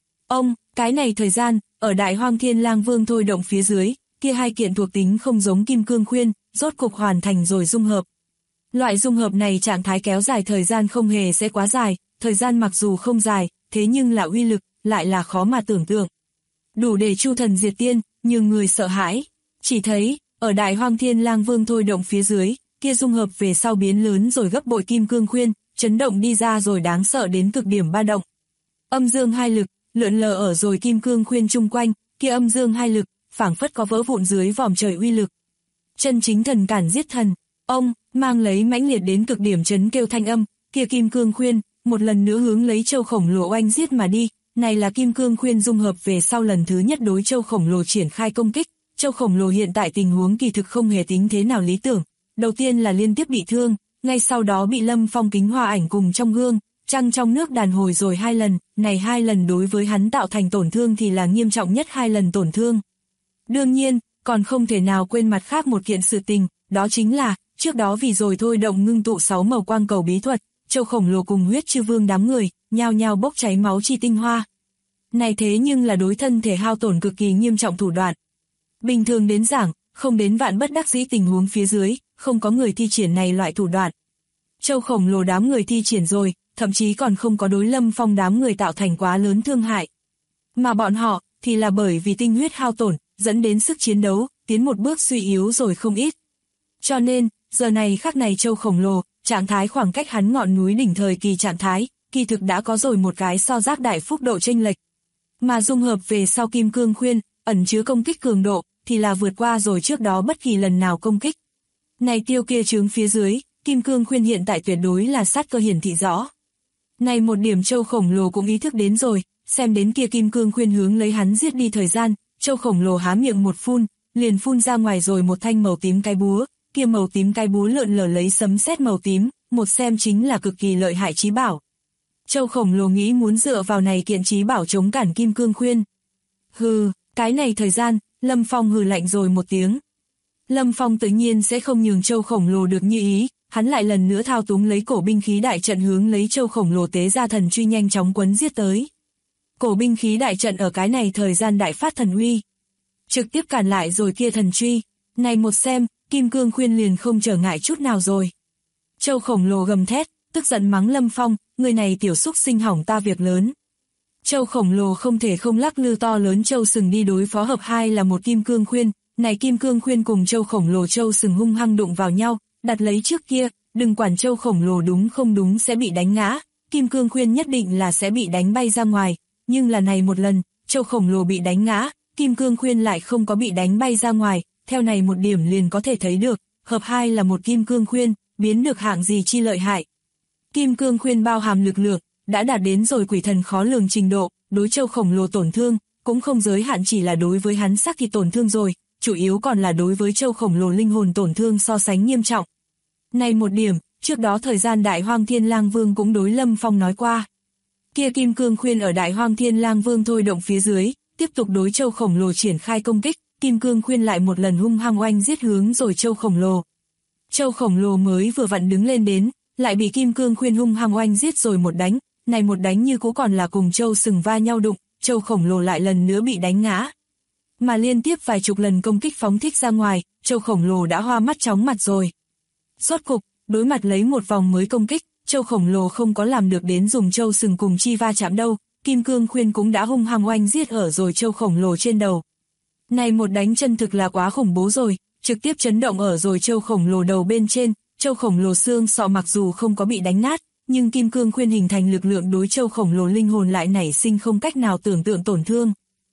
S2: Cái này thời gian, ở đại hoang thiên lang vương thôi động phía dưới, kia hai kiện thuộc tính không giống kim cương khuyên, rốt cục hoàn thành rồi dung hợp. Loại dung hợp này trạng thái kéo dài thời gian không hề sẽ quá dài, thời gian mặc dù không dài, thế nhưng là uy lực, lại là khó mà tưởng tượng. Đủ để chu thần diệt tiên, nhưng người sợ hãi. Chỉ thấy, ở đại hoang thiên lang vương thôi động phía dưới, kia dung hợp về sau biến lớn rồi gấp bội kim cương khuyên, chấn động đi ra rồi đáng sợ đến cực điểm ba động. Âm dương hai lực, lượn lờ ở rồi kim cương khuyên chung quanh, kia âm dương hai lực, phảng phất có vỡ vụn dưới vòm trời uy lực. Chân chính thần cản giết thần, mang lấy mãnh liệt đến cực điểm chấn kêu thanh âm, kia kim cương khuyên, một lần nữa hướng lấy châu khổng lồ oanh giết mà đi, này là kim cương khuyên dung hợp về sau lần thứ nhất đối châu khổng lồ triển khai công kích. Châu khổng lồ hiện tại tình huống kỳ thực không hề tính thế nào lý tưởng, đầu tiên là liên tiếp bị thương, ngay sau đó bị Lâm Phong kính hoa ảnh cùng trong gương, trăng trong nước đàn hồi rồi 2 lần, này 2 lần đối với hắn tạo thành tổn thương thì là nghiêm trọng nhất 2 lần tổn thương. Đương nhiên, còn không thể nào quên mặt khác một kiện sự tình, đó chính là, trước đó vì rồi thôi động ngưng tụ 6 màu quang cầu bí thuật, châu khổng lồ cùng huyết chư vương đám người, nhao nhao bốc cháy máu chi tinh hoa. Này thế nhưng là đối thân thể hao tổn cực kỳ nghiêm trọng thủ đoạn. Bình thường đến giảng, không đến vạn bất đắc dĩ tình huống phía dưới, không có người thi triển này loại thủ đoạn. Châu khổng lồ đám người thi triển rồi, thậm chí còn không có đối Lâm Phong đám người tạo thành quá lớn thương hại. Mà bọn họ, thì là bởi vì tinh huyết hao tổn, dẫn đến sức chiến đấu, tiến một bước suy yếu rồi không ít. Cho nên, giờ này khắc này châu khổng lồ, trạng thái khoảng cách hắn ngọn núi đỉnh thời kỳ trạng thái, kỳ thực đã có rồi một cái so giác đại phúc độ chênh lệch. Mà dung hợp về sau kim cương khuyên, ẩn chứa công kích cường độ, thì là vượt qua rồi trước đó bất kỳ lần nào công kích. Này tiêu kia trướng phía dưới, kim cương khuyên hiện tại tuyệt đối là sát cơ hiển thị rõ. Này một điểm châu khổng lồ cũng ý thức đến rồi, xem đến kia kim cương khuyên hướng lấy hắn giết đi thời gian, châu khổng lồ há miệng một phun, liền phun ra ngoài rồi một thanh màu tím cái búa, kia màu tím cái búa lượn lờ lấy sấm sét màu tím, một xem chính là cực kỳ lợi hại chí bảo. Châu khổng lồ nghĩ muốn dựa vào này kiện chí bảo chống cản kim cương khuyên. Hừ, cái này thời gian, Lâm Phong hừ lạnh rồi một tiếng. Lâm Phong tự nhiên sẽ không nhường châu khổng lồ được như ý, hắn lại lần nữa thao túng lấy cổ binh khí đại trận hướng lấy châu khổng lồ tế ra thần truy nhanh chóng quấn giết tới. Cổ binh khí đại trận ở cái này thời gian đại phát thần uy, trực tiếp cản lại rồi kia thần truy. Này một xem, kim cương khuyên liền không trở ngại chút nào rồi. Châu khổng lồ gầm thét, tức giận mắng Lâm Phong, người này tiểu xúc sinh hỏng ta việc lớn. Châu khổng lồ không thể không lắc lư to lớn châu sừng đi đối phó hợp hai là một kim cương khuyên, này kim cương khuyên cùng châu khổng lồ châu sừng hung hăng đụng vào nhau, đặt lấy trước kia, đừng quản châu khổng lồ đúng không đúng sẽ bị đánh ngã, kim cương khuyên nhất định là sẽ bị đánh bay ra ngoài, nhưng là này một lần, châu khổng lồ bị đánh ngã, kim cương khuyên lại không có bị đánh bay ra ngoài, theo này một điểm liền có thể thấy được, hợp 2 là một kim cương khuyên, biến được hạng gì chi lợi hại. Kim cương khuyên bao hàm lực lượng, đã đạt đến rồi quỷ thần khó lường trình độ, đối châu khổng lồ tổn thương, cũng không giới hạn chỉ là đối với hắn xác thịt tổn thương rồi, chủ yếu còn là đối với châu khổng lồ linh hồn tổn thương so sánh nghiêm trọng. Này một điểm, trước đó thời gian Đại Hoang Thiên Lang Vương cũng đối Lâm Phong nói qua. Kia kim cương khuyên ở Đại Hoang Thiên Lang Vương thôi động phía dưới, tiếp tục đối châu khổng lồ triển khai công kích, kim cương khuyên lại một lần hung hăng oanh giết hướng rồi châu khổng lồ. Châu khổng lồ mới vừa vặn đứng lên đến, lại bị kim cương khuyên hung hăng oanh giết rồi một đánh, này một đánh như cũ còn là cùng châu sừng va nhau đụng, châu khổng lồ lại lần nữa bị đánh ngã. Mà liên tiếp vài chục lần công kích phóng thích ra ngoài, châu khổng lồ đã hoa mắt chóng mặt rồi. Rốt cục, đối mặt lấy một vòng mới công kích, châu khổng lồ không có làm được đến dùng châu sừng cùng chi va chạm đâu, kim cương khuyên cũng đã hung hăng oanh giết ở rồi châu khổng lồ trên đầu. Này một đánh chân thực là quá khủng bố rồi, trực tiếp chấn động ở rồi châu khổng lồ đầu bên trên, châu khổng lồ xương sọ mặc dù không có bị đánh nát, nhưng kim cương khuyên hình thành lực lượng đối châu khổng lồ linh hồn lại nảy sinh không cách nào tưởng tượng tổn thương.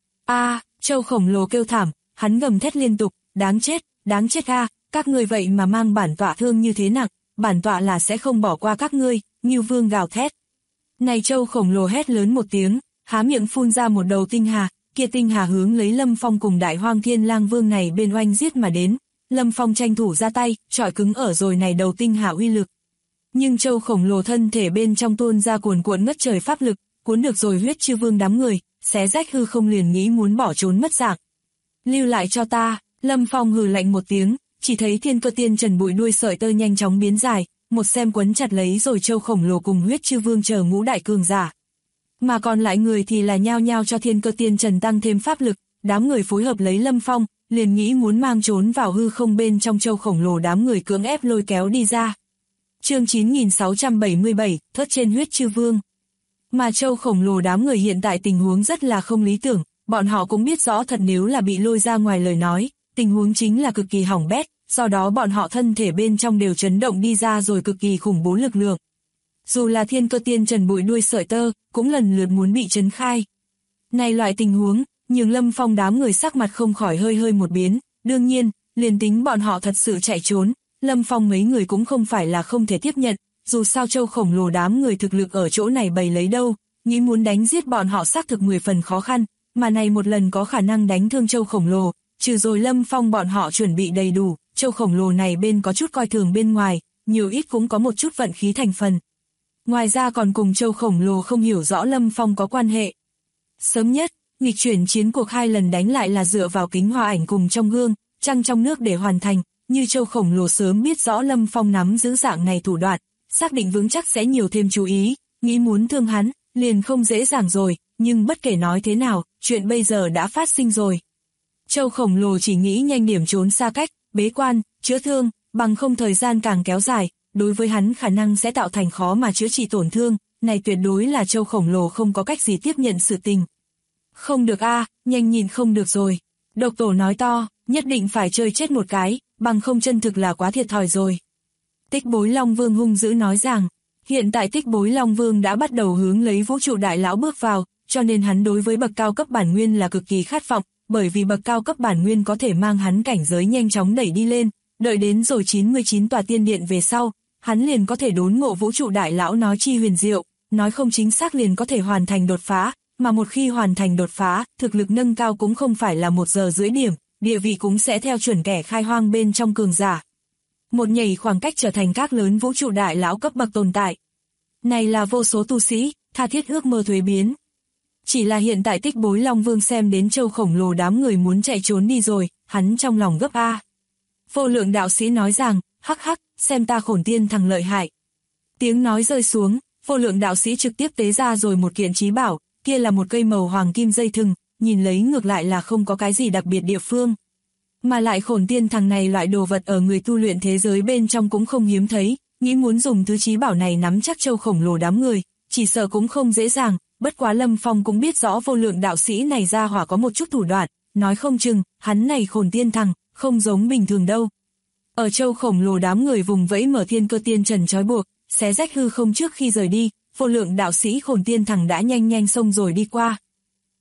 S2: Châu khổng lồ kêu thảm, hắn gầm thét liên tục, đáng chết các ngươi vậy mà mang bản tọa thương như thế nặng, bản tọa là sẽ không bỏ qua các ngươi, Ngưu Vương gào thét. Này châu khổng lồ hét lớn một tiếng, há miệng phun ra một đầu tinh hà, kia tinh hà hướng lấy Lâm Phong cùng Đại Hoang Thiên Lang Vương này bên oanh giết mà đến, Lâm Phong tranh thủ ra tay, chọi cứng ở rồi này đầu tinh hà uy lực. Nhưng châu khổng lồ thân thể bên trong tuôn ra cuồn cuộn ngất trời pháp lực, cuốn được rồi huyết chư vương đám người, xé rách hư không liền nghĩ muốn bỏ trốn mất dạng. Lưu lại cho ta, Lâm Phong hừ lạnh một tiếng, chỉ thấy thiên cơ tiên trần bụi đuôi sợi tơ nhanh chóng biến dài, một xem quấn chặt lấy rồi châu khổng lồ cùng huyết chư vương chờ ngũ đại cường giả. Mà còn lại người thì là nhao nhao cho thiên cơ tiên trần tăng thêm pháp lực, đám người phối hợp lấy Lâm Phong, liền nghĩ muốn mang trốn vào hư không bên trong châu khổng lồ đám người cưỡng ép lôi kéo đi ra. Chương 9677, thớt trên huyết chư vương. Mà châu khổng lồ đám người hiện tại tình huống rất là không lý tưởng, bọn họ cũng biết rõ thật nếu là bị lôi ra ngoài lời nói, tình huống chính là cực kỳ hỏng bét, do đó bọn họ thân thể bên trong đều chấn động đi ra rồi cực kỳ khủng bố lực lượng. Dù là thiên cơ tiên trần bụi đuôi sợi tơ, cũng lần lượt muốn bị chấn khai. Này loại tình huống, nhưng Lâm Phong đám người sắc mặt không khỏi hơi một biến, đương nhiên, liền tính bọn họ thật sự chạy trốn, Lâm Phong mấy người cũng không phải là không thể tiếp nhận, dù sao châu khổng lồ đám người thực lực ở chỗ này bày lấy đâu, nghĩ muốn đánh giết bọn họ xác thực 10 phần khó khăn, mà này một lần có khả năng đánh thương châu khổng lồ, trừ rồi Lâm Phong bọn họ chuẩn bị đầy đủ, châu khổng lồ này bên có chút coi thường bên ngoài, nhiều ít cũng có một chút vận khí thành phần. Ngoài ra còn cùng châu khổng lồ không hiểu rõ Lâm Phong có quan hệ. Sớm nhất, nghịch chuyển chiến cuộc 2 lần đánh lại là dựa vào kính hòa ảnh cùng trong gương, trăng trong nước để hoàn thành, như châu khổng lồ sớm biết rõ Lâm Phong nắm giữ dạng này thủ đoạn, xác định vững chắc sẽ nhiều thêm chú ý, nghĩ muốn thương hắn, liền không dễ dàng rồi, nhưng bất kể nói thế nào, chuyện bây giờ đã phát sinh rồi. Châu khổng lồ chỉ nghĩ nhanh điểm trốn xa cách, bế quan, chữa thương, bằng không thời gian càng kéo dài, đối với hắn khả năng sẽ tạo thành khó mà chữa trị tổn thương, này tuyệt đối là châu khổng lồ không có cách gì tiếp nhận sự tình. Không được nhanh nhìn không được rồi. Độc tổ nói to, nhất định phải chơi chết một cái, bằng không chân thực là quá thiệt thòi rồi. Tích Bối Long Vương hung dữ nói rằng, hiện tại Tích Bối Long Vương đã bắt đầu hướng lấy vũ trụ đại lão bước vào, cho nên hắn đối với bậc cao cấp bản nguyên là cực kỳ khát vọng, bởi vì bậc cao cấp bản nguyên có thể mang hắn cảnh giới nhanh chóng đẩy đi lên, đợi đến rồi 99 tòa tiên điện về sau, hắn liền có thể đốn ngộ vũ trụ đại lão nói chi huyền diệu, nói không chính xác liền có thể hoàn thành đột phá, mà một khi hoàn thành đột phá, thực lực nâng cao cũng không phải là 1 giờ rưỡi điểm, địa vị cũng sẽ theo chuẩn kẻ khai hoang bên trong cường giả. Một nhảy khoảng cách trở thành các lớn vũ trụ đại lão cấp bậc tồn tại. Này là vô số tu sĩ, tha thiết ước mơ thuế biến. Chỉ là hiện tại Tích Bối Long Vương xem đến châu khổng lồ đám người muốn chạy trốn đi rồi, hắn trong lòng gấp Vô Lượng đạo sĩ nói rằng, hắc hắc, xem ta Khổn Tiên thằng lợi hại. Tiếng nói rơi xuống, Vô Lượng đạo sĩ trực tiếp tế ra rồi một kiện trí bảo, kia là một cây màu hoàng kim dây thừng, nhìn lấy ngược lại là không có cái gì đặc biệt địa phương. Mà lại Khổn Tiên thằng này loại đồ vật ở người tu luyện thế giới bên trong cũng không hiếm thấy, nghĩ muốn dùng thứ trí bảo này nắm chắc châu khổng lồ đám người, chỉ sợ cũng không dễ dàng, bất quá Lâm Phong cũng biết rõ Vô Lượng đạo sĩ này ra hỏa có một chút thủ đoạn, nói không chừng, hắn này Khổn Tiên thằng, không giống bình thường đâu. Ở châu khổng lồ đám người vùng vẫy mở thiên cơ tiên trần trói buộc, xé rách hư không trước khi rời đi, Vô Lượng đạo sĩ Khổn Tiên thằng đã nhanh xông rồi đi qua.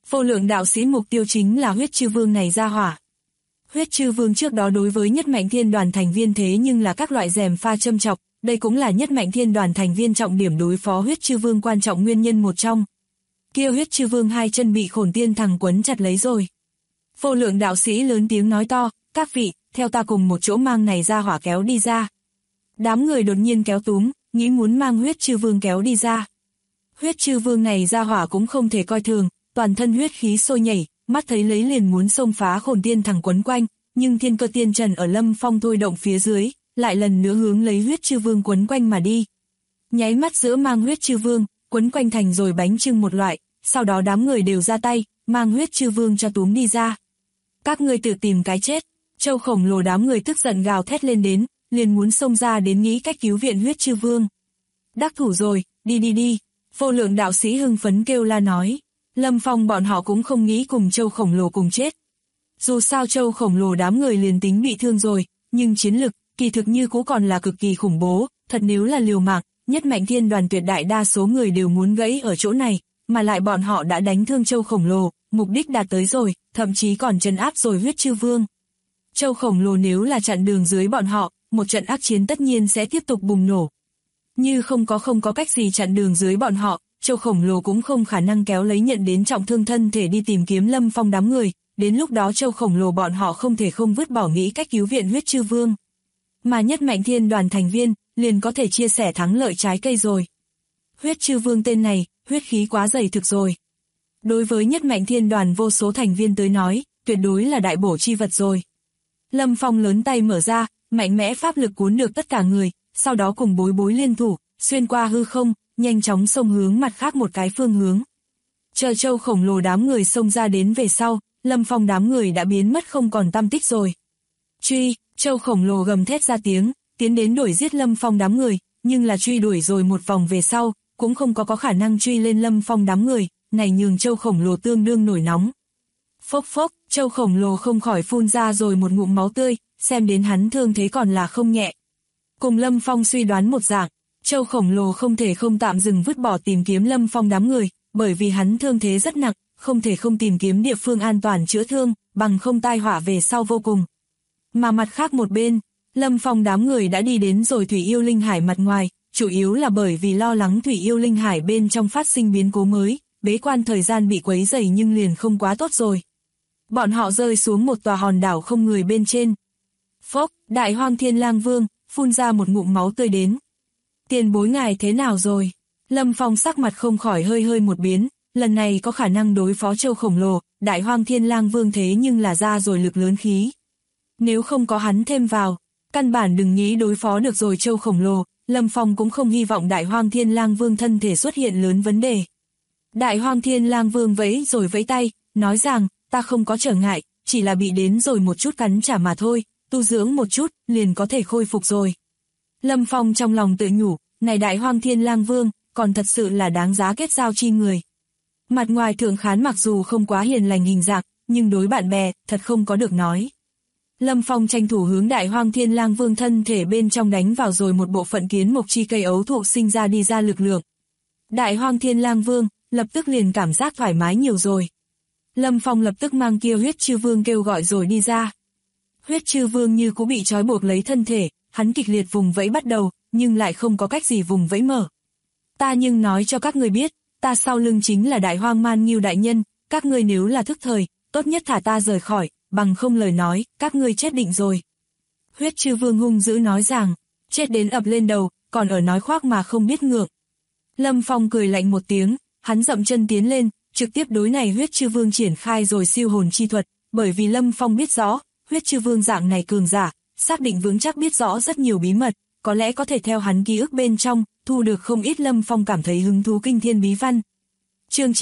S2: Vô lượng đạo sĩ mục tiêu chính là huyết chư vương này ra hỏa. Huyết chư vương trước đó đối với nhất mạnh thiên đoàn thành viên thế nhưng là các loại rèm pha châm chọc, đây cũng là nhất mạnh thiên đoàn thành viên trọng điểm đối phó huyết chư vương quan trọng nguyên nhân một trong. Kia huyết chư vương hai chân bị khổn tiên thằng quấn chặt lấy rồi. Vô lượng đạo sĩ lớn tiếng nói to, các vị, theo ta cùng một chỗ mang này ra hỏa kéo đi ra. Đám người đột nhiên kéo túm, nghĩ muốn mang huyết chư vương kéo đi ra. Huyết chư vương này ra hỏa cũng không thể coi thường, toàn thân huyết khí sôi nhảy, mắt thấy lấy liền muốn xông phá khổn tiên thằng quấn quanh, nhưng thiên cơ tiên trần ở Lâm Phong thôi động phía dưới, lại lần nữa hướng lấy huyết chư vương quấn quanh mà đi. Nháy mắt giữa mang huyết chư vương, quấn quanh thành rồi bánh trưng một loại, sau đó đám người đều ra tay, mang huyết chư vương cho túm đi ra. Các ngươi tự tìm cái chết. Châu khổng lồ đám người tức giận gào thét lên đến, liền muốn xông ra đến nghĩ cách cứu viện huyết chư vương. Đắc thủ rồi, đi đi đi. Vô lượng đạo sĩ hưng phấn kêu la nói. Lâm Phong bọn họ cũng không nghĩ cùng châu khổng lồ cùng chết. Dù sao châu khổng lồ đám người liền tính bị thương rồi, nhưng chiến lực, kỳ thực như cũ còn là cực kỳ khủng bố, thật nếu là liều mạng, nhất mạnh thiên đoàn tuyệt đại đa số người đều muốn gãy ở chỗ này, mà lại bọn họ đã đánh thương châu khổng lồ, mục đích đạt tới rồi, thậm chí còn trấn áp rồi huyết chư vương. Châu khổng lồ nếu là chặn đường dưới bọn họ, một trận ác chiến tất nhiên sẽ tiếp tục bùng nổ. Như không có cách gì chặn đường dưới bọn họ, châu khổng lồ cũng không khả năng kéo lấy nhận đến trọng thương thân thể đi tìm kiếm Lâm Phong đám người, đến lúc đó châu khổng lồ bọn họ không thể không vứt bỏ nghĩ cách cứu viện huyết chư vương. Mà nhất mạnh thiên đoàn thành viên, liền có thể chia sẻ thắng lợi trái cây rồi. Huyết chư vương tên này, huyết khí quá dày thực rồi. Đối với nhất mạnh thiên đoàn vô số thành viên tới nói, tuyệt đối là đại bổ chi vật rồi. Lâm Phong lớn tay mở ra, mạnh mẽ pháp lực cuốn được tất cả người, sau đó cùng bối bối liên thủ, xuyên qua hư không, nhanh chóng xông hướng mặt khác một cái phương hướng. Chờ châu khổng lồ đám người xông ra đến về sau, Lâm Phong đám người đã biến mất không còn tăm tích rồi. Truy, châu khổng lồ gầm thét ra tiếng, tiến đến đuổi giết Lâm Phong đám người, nhưng là truy đuổi rồi một vòng về sau, cũng không có khả năng truy lên Lâm Phong đám người, này nhường châu khổng lồ tương đương nổi nóng. Phốc phốc, châu khổng lồ không khỏi phun ra rồi một ngụm máu tươi, xem đến hắn thương thế còn là không nhẹ. Cùng Lâm Phong suy đoán một dạng, châu khổng lồ không thể không tạm dừng vứt bỏ tìm kiếm Lâm Phong đám người, bởi vì hắn thương thế rất nặng, không thể không tìm kiếm địa phương an toàn chữa thương, bằng không tai họa về sau vô cùng. Mà mặt khác một bên, Lâm Phong đám người đã đi đến rồi Thủy Yêu Linh Hải mặt ngoài, chủ yếu là bởi vì lo lắng Thủy Yêu Linh Hải bên trong phát sinh biến cố mới, bế quan thời gian bị quấy rầy nhưng liền không quá tốt rồi. Bọn họ rơi xuống một tòa hòn đảo không người bên trên. Phốc, Đại Hoang Thiên Lang Vương, phun ra một ngụm máu tươi đến. Tiền bối ngài thế nào rồi? Lâm Phong sắc mặt không khỏi hơi một biến, lần này có khả năng đối phó châu khổng lồ, Đại Hoang Thiên Lang Vương thế nhưng là ra rồi lực lớn khí. Nếu không có hắn thêm vào, căn bản đừng nghĩ đối phó được rồi châu khổng lồ, Lâm Phong cũng không hy vọng Đại Hoang Thiên Lang Vương thân thể xuất hiện lớn vấn đề. Đại Hoang Thiên Lang Vương vẫy rồi vẫy tay, nói rằng, ta không có trở ngại, chỉ là bị đến rồi một chút cắn trả mà thôi, tu dưỡng một chút, liền có thể khôi phục rồi. Lâm Phong trong lòng tự nhủ, này Đại Hoang Thiên Lang Vương, còn thật sự là đáng giá kết giao chi người. Mặt ngoài thượng khán mặc dù không quá hiền lành hình dạng, nhưng đối bạn bè, thật không có được nói. Lâm Phong tranh thủ hướng Đại Hoang Thiên Lang Vương thân thể bên trong đánh vào rồi một bộ phận kiến mộc chi cây ấu thụ sinh ra đi ra lực lượng. Đại Hoang Thiên Lang Vương, lập tức liền cảm giác thoải mái nhiều rồi. Lâm Phong lập tức mang kia huyết chư vương kêu gọi rồi đi ra. Huyết chư vương như cũng bị trói buộc lấy thân thể, hắn kịch liệt vùng vẫy bắt đầu, nhưng lại không có cách gì vùng vẫy mở. Ta nhưng nói cho các người biết, ta sau lưng chính là Đại Hoang Man Nghiêu đại nhân, các ngươi nếu là thức thời, tốt nhất thả ta rời khỏi, bằng không lời nói, các ngươi chết định rồi. Huyết chư vương hung dữ nói rằng, chết đến ập lên đầu, còn ở nói khoác mà không biết ngượng. Lâm Phong cười lạnh một tiếng, hắn dậm chân tiến lên, trực tiếp đối này huyết chư vương triển khai rồi siêu hồn chi thuật, bởi vì Lâm Phong biết rõ, huyết chư vương dạng này cường giả, xác định vững chắc biết rõ rất nhiều bí mật, có lẽ có thể theo hắn ký ức bên trong, thu được không ít. Lâm Phong cảm thấy hứng thú kinh thiên bí văn. Chương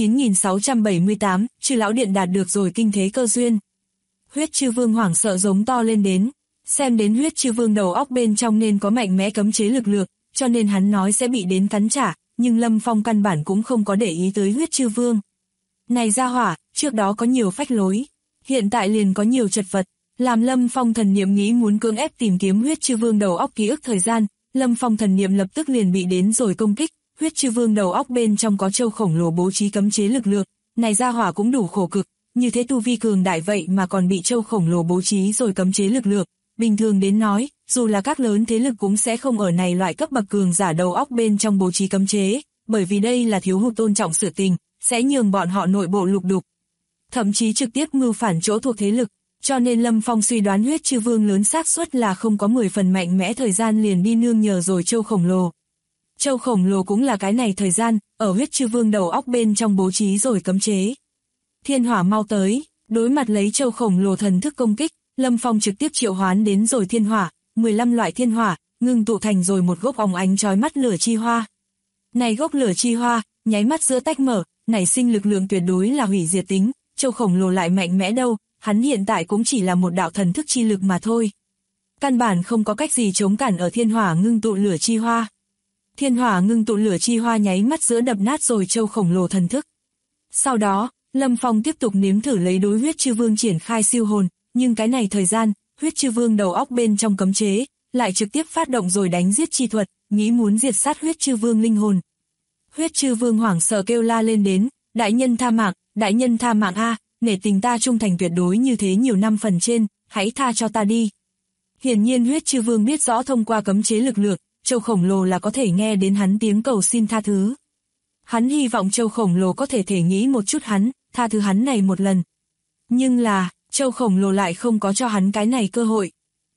S2: 9678, Chư lão điện đạt được rồi kinh thế cơ duyên. Huyết chư vương hoảng sợ giống to lên đến, xem đến huyết chư vương đầu óc bên trong nên có mạnh mẽ cấm chế lực lượng, cho nên hắn nói sẽ bị đến cắn trả, nhưng Lâm Phong căn bản cũng không có để ý tới huyết chư vương. Này ra hỏa, trước đó có nhiều phách lối, hiện tại liền có nhiều chật vật, làm Lâm Phong thần niệm nghĩ muốn cưỡng ép tìm kiếm huyết chư vương đầu óc ký ức thời gian, Lâm Phong thần niệm lập tức liền bị đến rồi công kích, huyết chư vương đầu óc bên trong có châu khổng lồ bố trí cấm chế lực lượng, này gia hỏa cũng đủ khổ cực, như thế tu vi cường đại vậy mà còn bị châu khổng lồ bố trí rồi cấm chế lực lượng. Bình thường đến nói, dù là các lớn thế lực cũng sẽ không ở này loại cấp bậc cường giả đầu óc bên trong bố trí cấm chế, bởi vì đây là thiếu hụt tôn trọng sự tình, sẽ nhường bọn họ nội bộ lục đục. Thậm chí trực tiếp mưu phản chỗ thuộc thế lực, cho nên Lâm Phong suy đoán huyết chư vương lớn xác suất là không có 10 phần mạnh mẽ thời gian liền đi nương nhờ rồi châu khổng lồ. Châu khổng lồ cũng là cái này thời gian, ở huyết chư vương đầu óc bên trong bố trí rồi cấm chế. Thiên hỏa mau tới, đối mặt lấy châu khổng lồ thần thức công kích, Lâm Phong trực tiếp triệu hoán đến rồi thiên hỏa, 15 loại thiên hỏa, ngưng tụ thành rồi một gốc óng ánh chói mắt lửa chi hoa. Này gốc lửa chi hoa, nháy mắt giữa tách mở, nảy sinh lực lượng tuyệt đối là hủy diệt tính, châu khổng lồ lại mạnh mẽ đâu, hắn hiện tại cũng chỉ là một đạo thần thức chi lực mà thôi. Căn bản không có cách gì chống cản ở thiên hỏa ngưng tụ lửa chi hoa. Thiên hỏa ngưng tụ lửa chi hoa nháy mắt giữa đập nát rồi châu khổng lồ thần thức. Sau đó, Lâm Phong tiếp tục nếm thử lấy đối huyết chư vương triển khai siêu hồn, nhưng cái này thời gian, huyết chư vương đầu óc bên trong cấm chế, lại trực tiếp phát động rồi đánh giết chi thuật, nghĩ muốn diệt sát huyết chư vương linh hồn. Huyết chư vương hoảng sợ kêu la lên đến, đại nhân tha mạng a, nể tình ta trung thành tuyệt đối như thế nhiều năm phần trên, hãy tha cho ta đi. Hiển nhiên huyết chư vương biết rõ thông qua cấm chế lực lượng, châu khổng lồ là có thể nghe đến hắn tiếng cầu xin tha thứ. Hắn hy vọng châu khổng lồ có thể thể nghĩ một chút hắn, tha thứ hắn này một lần. Nhưng là, châu khổng lồ lại không có cho hắn cái này cơ hội.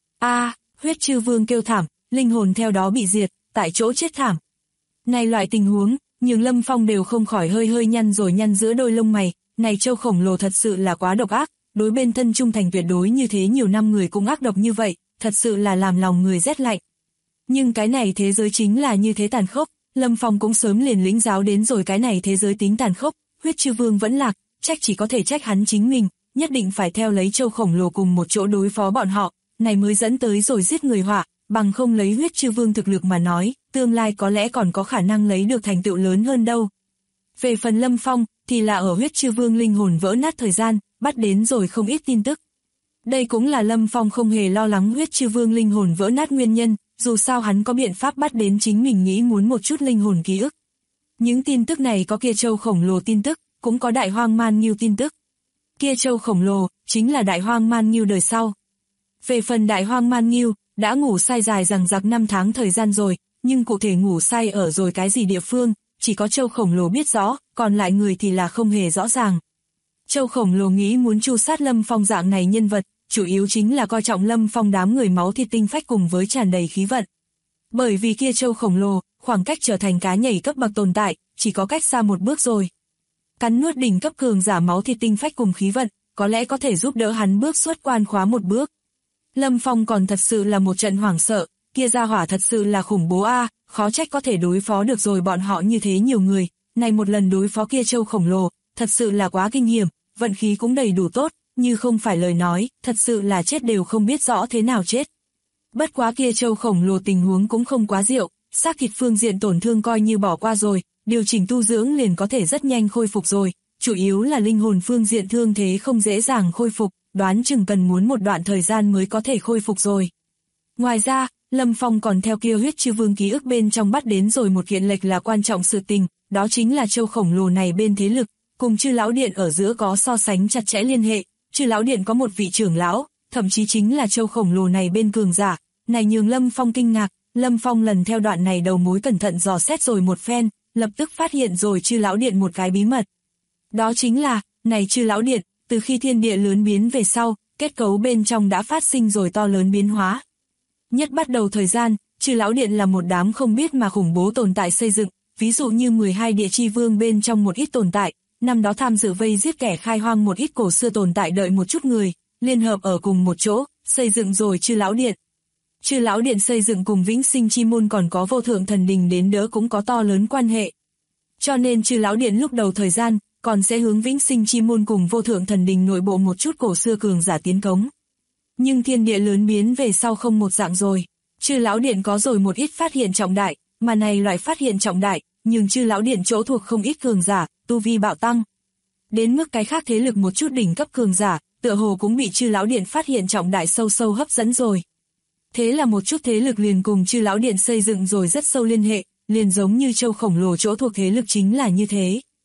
S2: Huyết chư vương kêu thảm, linh hồn theo đó bị diệt, tại chỗ chết thảm. Này loại tình huống, nhường Lâm Phong đều không khỏi hơi nhăn rồi nhăn giữa đôi lông mày, này châu khổng lồ thật sự là quá độc ác, đối bên thân trung thành tuyệt đối như thế nhiều năm người cũng ác độc như vậy, thật sự là làm lòng người rét lạnh. Nhưng cái này thế giới chính là như thế tàn khốc, Lâm Phong cũng sớm liền lĩnh giáo đến rồi cái này thế giới tính tàn khốc, huyết chư vương vẫn lạc, trách chỉ có thể trách hắn chính mình, nhất định phải theo lấy châu khổng lồ cùng một chỗ đối phó bọn họ, này mới dẫn tới rồi giết người họa, bằng không lấy huyết chư vương thực lực mà nói, tương lai có lẽ còn có khả năng lấy được thành tựu lớn hơn đâu. Về phần Lâm Phong, thì là ở huyết chư vương linh hồn vỡ nát thời gian, bắt đến rồi không ít tin tức. Đây cũng là Lâm Phong không hề lo lắng huyết chư vương linh hồn vỡ nát nguyên nhân, dù sao hắn có biện pháp bắt đến chính mình nghĩ muốn một chút linh hồn ký ức. Những tin tức này có kia châu khổng lồ tin tức, cũng có đại hoang man nghiêu tin tức. Kia châu khổng lồ, chính là đại hoang man nghiêu đời sau. Về phần đại hoang man nghiêu, đã ngủ say dài rằng rặc 5 tháng thời gian rồi, nhưng cụ thể ngủ say ở rồi cái gì địa phương, chỉ có châu khổng lồ biết rõ, còn lại người thì là không hề rõ ràng. Châu khổng lồ nghĩ muốn tru sát Lâm Phong dạng này nhân vật, chủ yếu chính là coi trọng Lâm Phong đám người máu thịt tinh phách cùng với tràn đầy khí vận. Bởi vì kia châu khổng lồ, khoảng cách trở thành cá nhảy cấp bậc tồn tại, chỉ có cách xa một bước rồi. Cắn nuốt đỉnh cấp cường giả máu thịt tinh phách cùng khí vận, có lẽ có thể giúp đỡ hắn bước xuất quan khóa một bước. Lâm Phong còn thật sự là một trận hoảng sợ, kia gia hỏa thật sự là khủng bố khó trách có thể đối phó được rồi bọn họ như thế nhiều người, này một lần đối phó kia châu khổng lồ, thật sự là quá kinh hiểm, vận khí cũng đầy đủ tốt, như không phải lời nói, thật sự là chết đều không biết rõ thế nào chết. Bất quá kia châu khổng lồ tình huống cũng không quá diệu, xác thịt phương diện tổn thương coi như bỏ qua rồi, điều chỉnh tu dưỡng liền có thể rất nhanh khôi phục rồi, chủ yếu là linh hồn phương diện thương thế không dễ dàng khôi phục, đoán chừng cần muốn một đoạn thời gian mới có thể khôi phục rồi. Ngoài ra, Lâm Phong còn theo kia huyết chư vương ký ức bên trong bắt đến rồi một kiện lệch là quan trọng sự tình, đó chính là châu khổng lồ này bên thế lực, cùng Chư Lão Điện ở giữa có so sánh chặt chẽ liên hệ, Chư Lão Điện có một vị trưởng lão, thậm chí chính là châu khổng lồ này bên cường giả, này nhường Lâm Phong kinh ngạc, Lâm Phong lần theo đoạn này đầu mối cẩn thận dò xét rồi một phen, lập tức phát hiện rồi Chư Lão Điện một cái bí mật. Đó chính là, này Chư Lão Điện, từ khi thiên địa lớn biến về sau, kết cấu bên trong đã phát sinh rồi to lớn biến hóa. Nhất bắt đầu thời gian, Chư Lão Điện là một đám không biết mà khủng bố tồn tại xây dựng, ví dụ như 12 địa chi vương bên trong một ít tồn tại, năm đó tham dự vây giết kẻ khai hoang một ít cổ xưa tồn tại đợi một chút người, liên hợp ở cùng một chỗ, xây dựng rồi Chư Lão Điện. Chư Lão Điện xây dựng cùng Vĩnh Sinh Chi Môn còn có Vô Thượng Thần Đình đến đỡ cũng có to lớn quan hệ. Cho nên Chư Lão Điện lúc đầu thời gian, còn sẽ hướng Vĩnh Sinh Chi Môn cùng Vô Thượng Thần Đình nội bộ một chút cổ xưa cường giả tiến cống. Nhưng thiên địa lớn biến về sau không một dạng rồi, Chư Lão Điện có rồi một ít phát hiện trọng đại, mà này loại phát hiện trọng đại, nhưng Chư Lão Điện chỗ thuộc không ít cường giả, tu vi bạo tăng. Đến mức cái khác thế lực một chút đỉnh cấp cường giả, tựa hồ cũng bị Chư Lão Điện phát hiện trọng đại sâu sâu hấp dẫn rồi. Thế là một chút thế lực liền cùng Chư Lão Điện xây dựng rồi rất sâu liên hệ, liền giống như châu khổng lồ chỗ thuộc thế lực chính là như thế.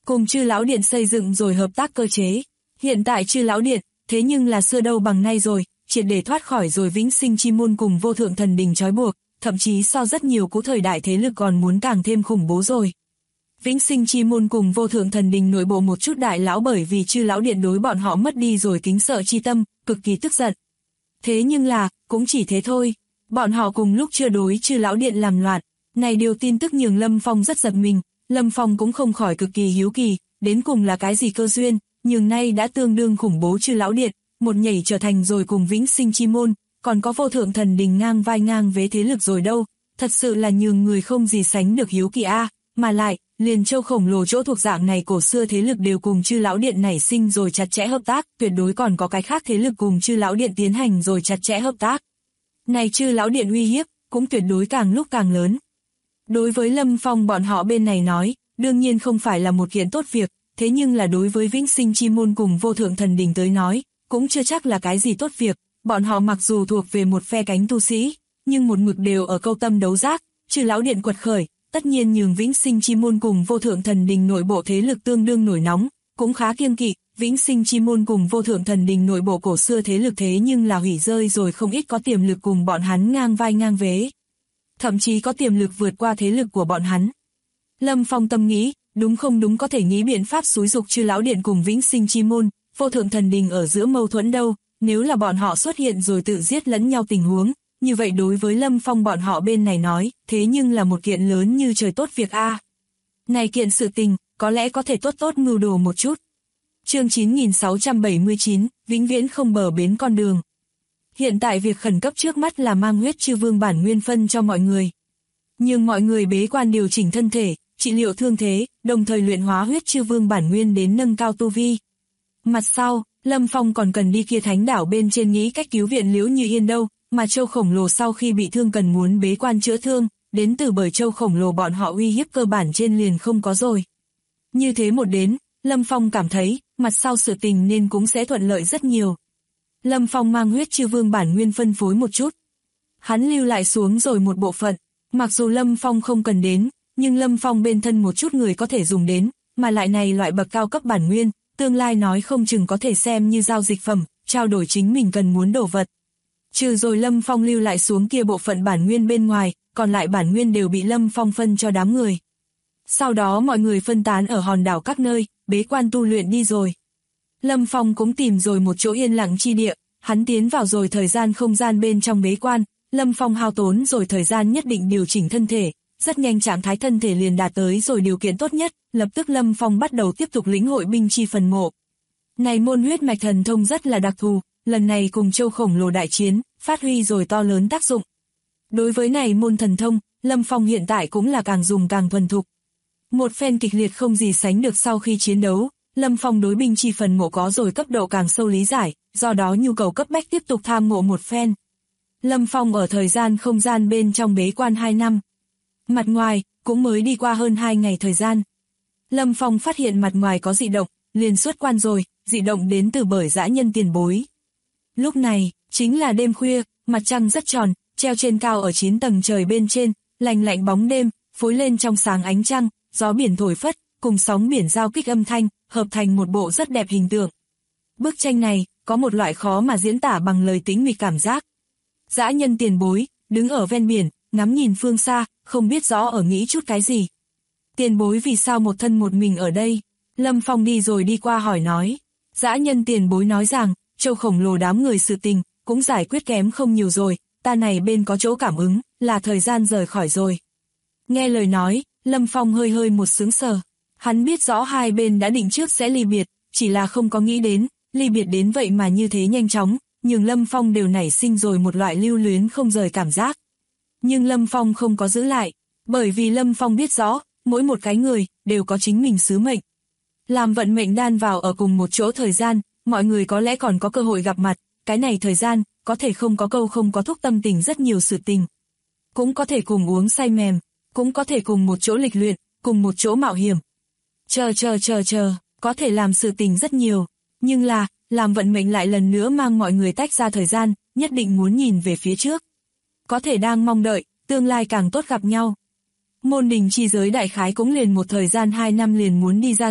S2: cùng Chư Lão Điện xây dựng rồi hợp tác cơ chế. Hiện tại Chư Lão Điện, thế nhưng là xưa đâu bằng nay rồi, triệt để thoát khỏi rồi Vĩnh Sinh Chi Môn cùng Vô Thượng Thần Đình trói buộc, thậm chí so rất nhiều cũ thời đại thế lực còn muốn càng thêm khủng bố rồi. Vĩnh Sinh Chi Môn cùng Vô Thượng Thần Đình nội bộ một chút đại lão bởi vì Chư Lão Điện đối bọn họ mất đi rồi kính sợ chi tâm, cực kỳ tức giận. Thế nhưng là, cũng chỉ thế thôi, bọn họ cùng lúc chưa đối Chư Lão Điện làm loạn. Này điều tin tức nhường Lâm Phong rất giật mình, Lâm Phong cũng không khỏi cực kỳ hiếu kỳ, đến cùng là cái gì cơ duyên, nhường nay đã tương đương khủng bố Chư Lão Điện, một nhảy trở thành rồi cùng Vĩnh Sinh Chi Môn, còn có Vô Thượng Thần Đình ngang vai ngang vế thế lực rồi đâu, thật sự là nhường người không gì sánh được hiếu kỳ a, mà lại, liền Châu khổng lồ chỗ thuộc dạng này cổ xưa thế lực đều cùng Chư Lão Điện nảy sinh rồi chặt chẽ hợp tác, tuyệt đối còn có cái khác thế lực cùng Chư Lão Điện tiến hành rồi chặt chẽ hợp tác. Này Chư Lão Điện uy hiếp, cũng tuyệt đối càng lúc càng lớn. Đối với Lâm Phong bọn họ bên này nói, đương nhiên không phải là một kiện tốt việc, thế nhưng là đối với Vĩnh Sinh Chi Môn cùng Vô Thượng Thần Đình tới nói, cũng chưa chắc là cái gì tốt việc, bọn họ mặc dù thuộc về một phe cánh tu sĩ, nhưng một mực đều ở câu tâm đấu giác, Chư Lão Điện quật khởi, tất nhiên nhường Vĩnh Sinh Chi Môn cùng Vô Thượng Thần Đình nội bộ thế lực tương đương nổi nóng, cũng khá kiêng kỵ, Vĩnh Sinh Chi Môn cùng Vô Thượng Thần Đình nội bộ cổ xưa thế lực thế nhưng là hủy rơi rồi không ít có tiềm lực cùng bọn hắn ngang vai ngang vế. Thậm chí có tiềm lực vượt qua thế lực của bọn hắn. Lâm Phong tâm nghĩ, đúng không đúng có thể nghĩ biện pháp xúi dục Chư Lão Điện cùng Vĩnh Sinh Chi Môn, Vô Thượng Thần Đình ở giữa mâu thuẫn đâu, nếu là bọn họ xuất hiện rồi tự giết lẫn nhau tình huống, như vậy đối với Lâm Phong bọn họ bên này nói, thế nhưng là một kiện lớn như trời tốt việc a. Này kiện sự tình, có lẽ có thể tốt tốt mưu đồ một chút. Chương 9679, vĩnh viễn không bờ bến con đường. Hiện tại việc khẩn cấp trước mắt là mang huyết chư vương bản nguyên phân cho mọi người. Nhưng mọi người bế quan điều chỉnh thân thể, trị liệu thương thế, đồng thời luyện hóa huyết chư vương bản nguyên đến nâng cao tu vi. Mặt sau, Lâm Phong còn cần đi kia thánh đảo bên trên nghĩ cách cứu viện Liễu Như Yên đâu, mà Châu khổng lồ sau khi bị thương cần muốn bế quan chữa thương, đến từ bởi Châu khổng lồ bọn họ uy hiếp cơ bản trên liền không có rồi. Như thế một đến, Lâm Phong cảm thấy, mặt sau sự tình nên cũng sẽ thuận lợi rất nhiều. Lâm Phong mang huyết chư vương bản nguyên phân phối một chút. Hắn lưu lại xuống rồi một bộ phận, mặc dù Lâm Phong không cần đến, nhưng Lâm Phong bên thân một chút người có thể dùng đến, mà lại này loại bậc cao cấp bản nguyên, tương lai nói không chừng có thể xem như giao dịch phẩm, trao đổi chính mình cần muốn đồ vật. Trừ rồi Lâm Phong lưu lại xuống kia bộ phận bản nguyên bên ngoài, còn lại bản nguyên đều bị Lâm Phong phân cho đám người. Sau đó mọi người phân tán ở hòn đảo các nơi, bế quan tu luyện đi rồi. Lâm Phong cũng tìm rồi một chỗ yên lặng chi địa, hắn tiến vào rồi thời gian không gian bên trong bế quan, Lâm Phong hao tốn rồi thời gian nhất định điều chỉnh thân thể, rất nhanh trạng thái thân thể liền đạt tới rồi điều kiện tốt nhất, lập tức Lâm Phong bắt đầu tiếp tục lĩnh hội binh chi phần mộ. Này môn huyết mạch thần thông rất là đặc thù, lần này cùng Châu khổng lồ đại chiến, phát huy rồi to lớn tác dụng. Đối với này môn thần thông, Lâm Phong hiện tại cũng là càng dùng càng thuần thục. Một phen kịch liệt không gì sánh được sau khi chiến đấu, Lâm Phong đối binh chi phần mộ có rồi cấp độ càng sâu lý giải, do đó nhu cầu cấp bách tiếp tục tham ngộ một phen. Lâm Phong ở thời gian không gian bên trong bế quan 2 năm. Mặt ngoài, cũng mới đi qua hơn 2 ngày thời gian. Lâm Phong phát hiện mặt ngoài có dị động, liền xuất quan rồi, dị động đến từ bởi dã nhân tiền bối. Lúc này, chính là đêm khuya, mặt trăng rất tròn, treo trên cao ở 9 tầng trời bên trên, lành lạnh bóng đêm, phối lên trong sáng ánh trăng, gió biển thổi phất, cùng sóng biển giao kích âm thanh, hợp thành một bộ rất đẹp hình tượng. Bức tranh này, có một loại khó mà diễn tả bằng lời tĩnh mịch cảm giác. Dã nhân tiền bối, đứng ở ven biển, ngắm nhìn phương xa, không biết rõ ở nghĩ chút cái gì. Tiền bối vì sao một thân một mình ở đây? Lâm Phong đi rồi đi qua hỏi nói. Dã nhân tiền bối nói rằng, Châu khổng lồ đám người sự tình, cũng giải quyết kém không nhiều rồi, ta này bên có chỗ cảm ứng, là thời gian rời khỏi rồi. Nghe lời nói, Lâm Phong hơi hơi một sướng sờ. Hắn biết rõ hai bên đã định trước sẽ ly biệt, chỉ là không có nghĩ đến, ly biệt đến vậy mà như thế nhanh chóng, nhưng Lâm Phong đều nảy sinh rồi một loại lưu luyến không rời cảm giác. Nhưng Lâm Phong không có giữ lại, bởi vì Lâm Phong biết rõ, mỗi một cái người, đều có chính mình sứ mệnh. Làm vận mệnh đan vào ở cùng một chỗ thời gian, mọi người có lẽ còn có cơ hội gặp mặt, cái này thời gian, có thể không có câu không có thúc tâm tình rất nhiều sự tình. Cũng có thể cùng uống say mềm, cũng có thể cùng một chỗ lịch luyện, cùng một chỗ mạo hiểm. Chờ, có thể làm sự tình rất nhiều, nhưng là, làm vận mệnh lại lần nữa mang mọi người tách ra thời gian, nhất định muốn nhìn về phía trước. Có thể đang mong đợi, tương lai càng tốt gặp nhau. Môn đình chi giới đại khái cũng liền một thời gian 2 năm liền muốn đi ra rồi,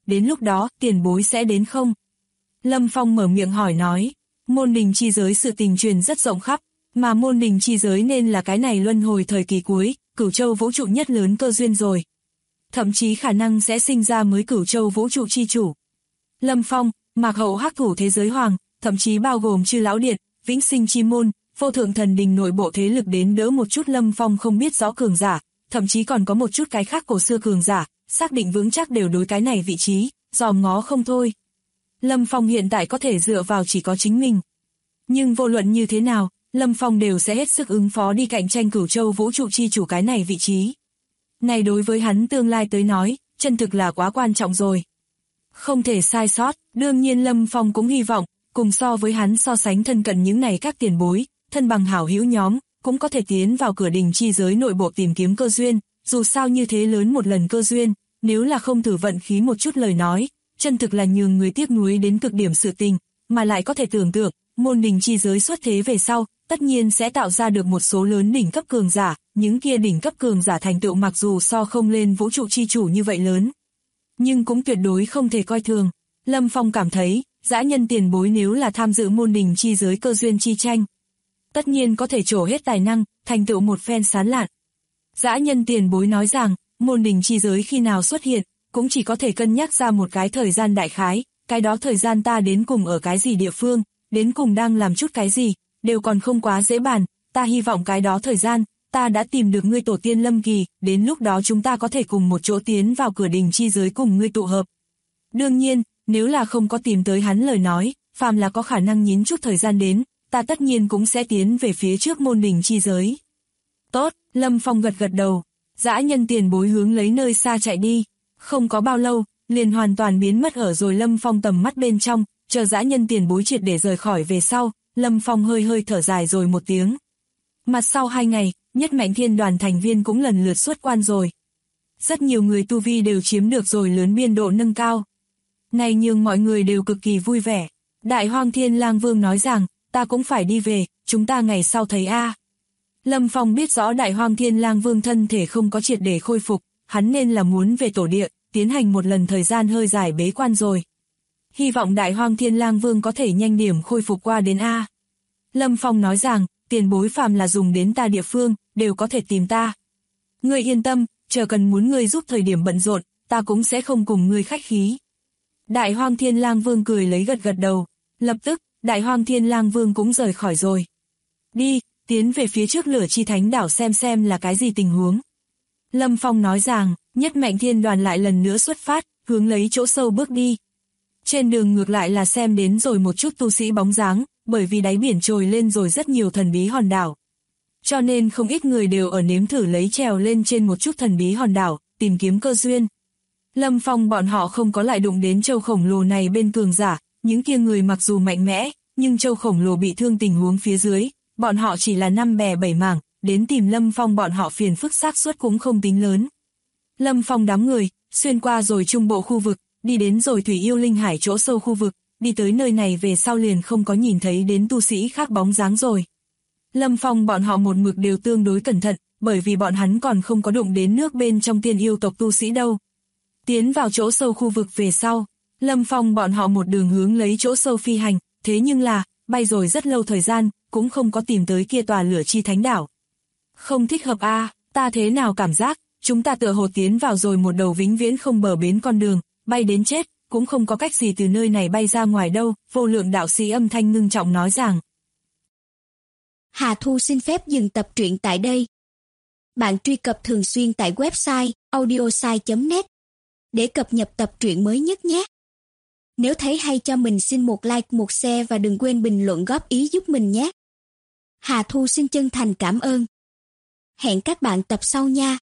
S2: đến lúc đó tiền bối sẽ đến không? Lâm Phong mở miệng hỏi nói, môn đình chi giới sự tình truyền rất rộng khắp, mà môn đình chi giới nên là cái này luân hồi thời kỳ cuối, cửu châu vũ trụ nhất lớn cơ duyên rồi. Thậm chí khả năng sẽ sinh ra mới cửu châu vũ trụ chi chủ. Lâm Phong, Mạc Hậu hắc thủ thế giới hoàng, thậm chí bao gồm Chư Lão Điện, Vĩnh Sinh Chi Môn, Vô Thượng Thần Đình nội bộ thế lực đến đỡ một chút Lâm Phong không biết rõ cường giả, thậm chí còn có một chút cái khác cổ xưa cường giả, xác định vững chắc đều đối cái này vị trí, dòm ngó không thôi. Lâm Phong hiện tại có thể dựa vào chỉ có chính mình. Nhưng vô luận như thế nào, Lâm Phong đều sẽ hết sức ứng phó đi cạnh tranh cửu châu vũ trụ chi chủ cái này vị trí. Này đối với hắn tương lai tới nói, chân thực là quá quan trọng rồi. Không thể sai sót, đương nhiên Lâm Phong cũng hy vọng, cùng so với hắn so sánh thân cận những này các tiền bối, thân bằng hảo hữu nhóm, cũng có thể tiến vào cửa đình chi giới nội bộ tìm kiếm cơ duyên, dù sao như thế lớn một lần cơ duyên, nếu là không thử vận khí một chút lời nói, chân thực là nhường người tiếc nuối đến cực điểm sự tình, mà lại có thể tưởng tượng, môn đình chi giới xuất thế về sau, tất nhiên sẽ tạo ra được một số lớn đỉnh cấp cường giả, những kia đỉnh cấp cường giả thành tựu mặc dù so không lên vũ trụ chi chủ như vậy lớn, nhưng cũng tuyệt đối không thể coi thường. Lâm Phong cảm thấy, dã nhân tiền bối nếu là tham dự môn đình chi giới cơ duyên chi tranh, tất nhiên có thể trổ hết tài năng, thành tựu một phen sán lạn. Dã nhân tiền bối nói rằng, môn đình chi giới khi nào xuất hiện, cũng chỉ có thể cân nhắc ra một cái thời gian đại khái, cái đó thời gian ta đến cùng ở cái gì địa phương, đến cùng đang làm chút cái gì, đều còn không quá dễ bàn, ta hy vọng cái đó thời gian, ta đã tìm được ngươi tổ tiên Lâm Kỳ, đến lúc đó chúng ta có thể cùng một chỗ tiến vào cửa đình chi giới cùng ngươi tụ hợp. Đương nhiên, nếu là không có tìm tới hắn lời nói, phàm là có khả năng nhín chút thời gian đến, ta tất nhiên cũng sẽ tiến về phía trước môn đình chi giới. Tốt, Lâm Phong gật gật đầu, dã nhân tiền bối hướng lấy nơi xa chạy đi, không có bao lâu, liền hoàn toàn biến mất ở rồi Lâm Phong tầm mắt bên trong, chờ dã nhân tiền bối triệt để rời khỏi về sau, Lâm Phong hơi hơi thở dài rồi một tiếng. Mặt sau 2 ngày, Nhất Mạnh Thiên đoàn thành viên cũng lần lượt xuất quan rồi. Rất nhiều người tu vi đều chiếm được rồi lớn biên độ nâng cao. Này nhường mọi người đều cực kỳ vui vẻ. Đại Hoang Thiên Lang Vương nói rằng, ta cũng phải đi về, chúng ta ngày sau thấy a. Lâm Phong biết rõ Đại Hoang Thiên Lang Vương thân thể không có triệt để khôi phục, hắn nên là muốn về tổ địa, tiến hành một lần thời gian hơi dài bế quan rồi. Hy vọng Đại Hoang Thiên Lang Vương có thể nhanh điểm khôi phục qua đến a. Lâm Phong nói rằng, tiền bối phàm là dùng đến ta địa phương, đều có thể tìm ta. Ngươi yên tâm, chờ cần muốn ngươi giúp thời điểm bận rộn, ta cũng sẽ không cùng ngươi khách khí. Đại Hoang Thiên Lang Vương cười lấy gật gật đầu, lập tức, Đại Hoang Thiên Lang Vương cũng rời khỏi rồi. Đi, tiến về phía trước Lửa Chi Thánh đảo xem là cái gì tình huống. Lâm Phong nói rằng, Nhất Mạnh Thiên đoàn lại lần nữa xuất phát, hướng lấy chỗ sâu bước đi. Trên đường ngược lại là xem đến rồi một chút tu sĩ bóng dáng, bởi vì đáy biển trồi lên rồi rất nhiều thần bí hòn đảo. Cho nên không ít người đều ở nếm thử lấy trèo lên trên một chút thần bí hòn đảo, tìm kiếm cơ duyên. Lâm Phong bọn họ không có lại đụng đến châu khổng lồ này bên cường giả, những kia người mặc dù mạnh mẽ, nhưng châu khổng lồ bị thương tình huống phía dưới, bọn họ chỉ là 5 bè 7 mảng, đến tìm Lâm Phong bọn họ phiền phức xác suất cũng không tính lớn. Lâm Phong đám người, xuyên qua rồi trung bộ khu vực, đi đến rồi Thủy Yêu Linh Hải chỗ sâu khu vực, đi tới nơi này về sau liền không có nhìn thấy đến tu sĩ khác bóng dáng rồi. Lâm Phong bọn họ một mực đều tương đối cẩn thận, bởi vì bọn hắn còn không có đụng đến nước bên trong tiên yêu tộc tu sĩ đâu. Tiến vào chỗ sâu khu vực về sau, Lâm Phong bọn họ một đường hướng lấy chỗ sâu phi hành, thế nhưng là, bay rồi rất lâu thời gian, cũng không có tìm tới kia tòa Lửa Chi Thánh đảo. Không thích hợp a, ta thế nào cảm giác, chúng ta tựa hồ tiến vào rồi một đầu vĩnh viễn không bờ bến con đường, bay đến chết, cũng không có cách gì từ nơi này bay ra ngoài đâu, Vô Lượng đạo sĩ âm thanh ngưng trọng nói rằng.
S3: Hà Thu xin phép dừng tập truyện tại đây. Bạn truy cập thường xuyên tại website audiosai.net để cập nhật tập truyện mới nhất nhé. Nếu thấy hay cho mình xin một like, một share và đừng quên bình luận góp ý giúp mình nhé. Hà Thu xin chân thành cảm ơn. Hẹn các bạn tập sau nha.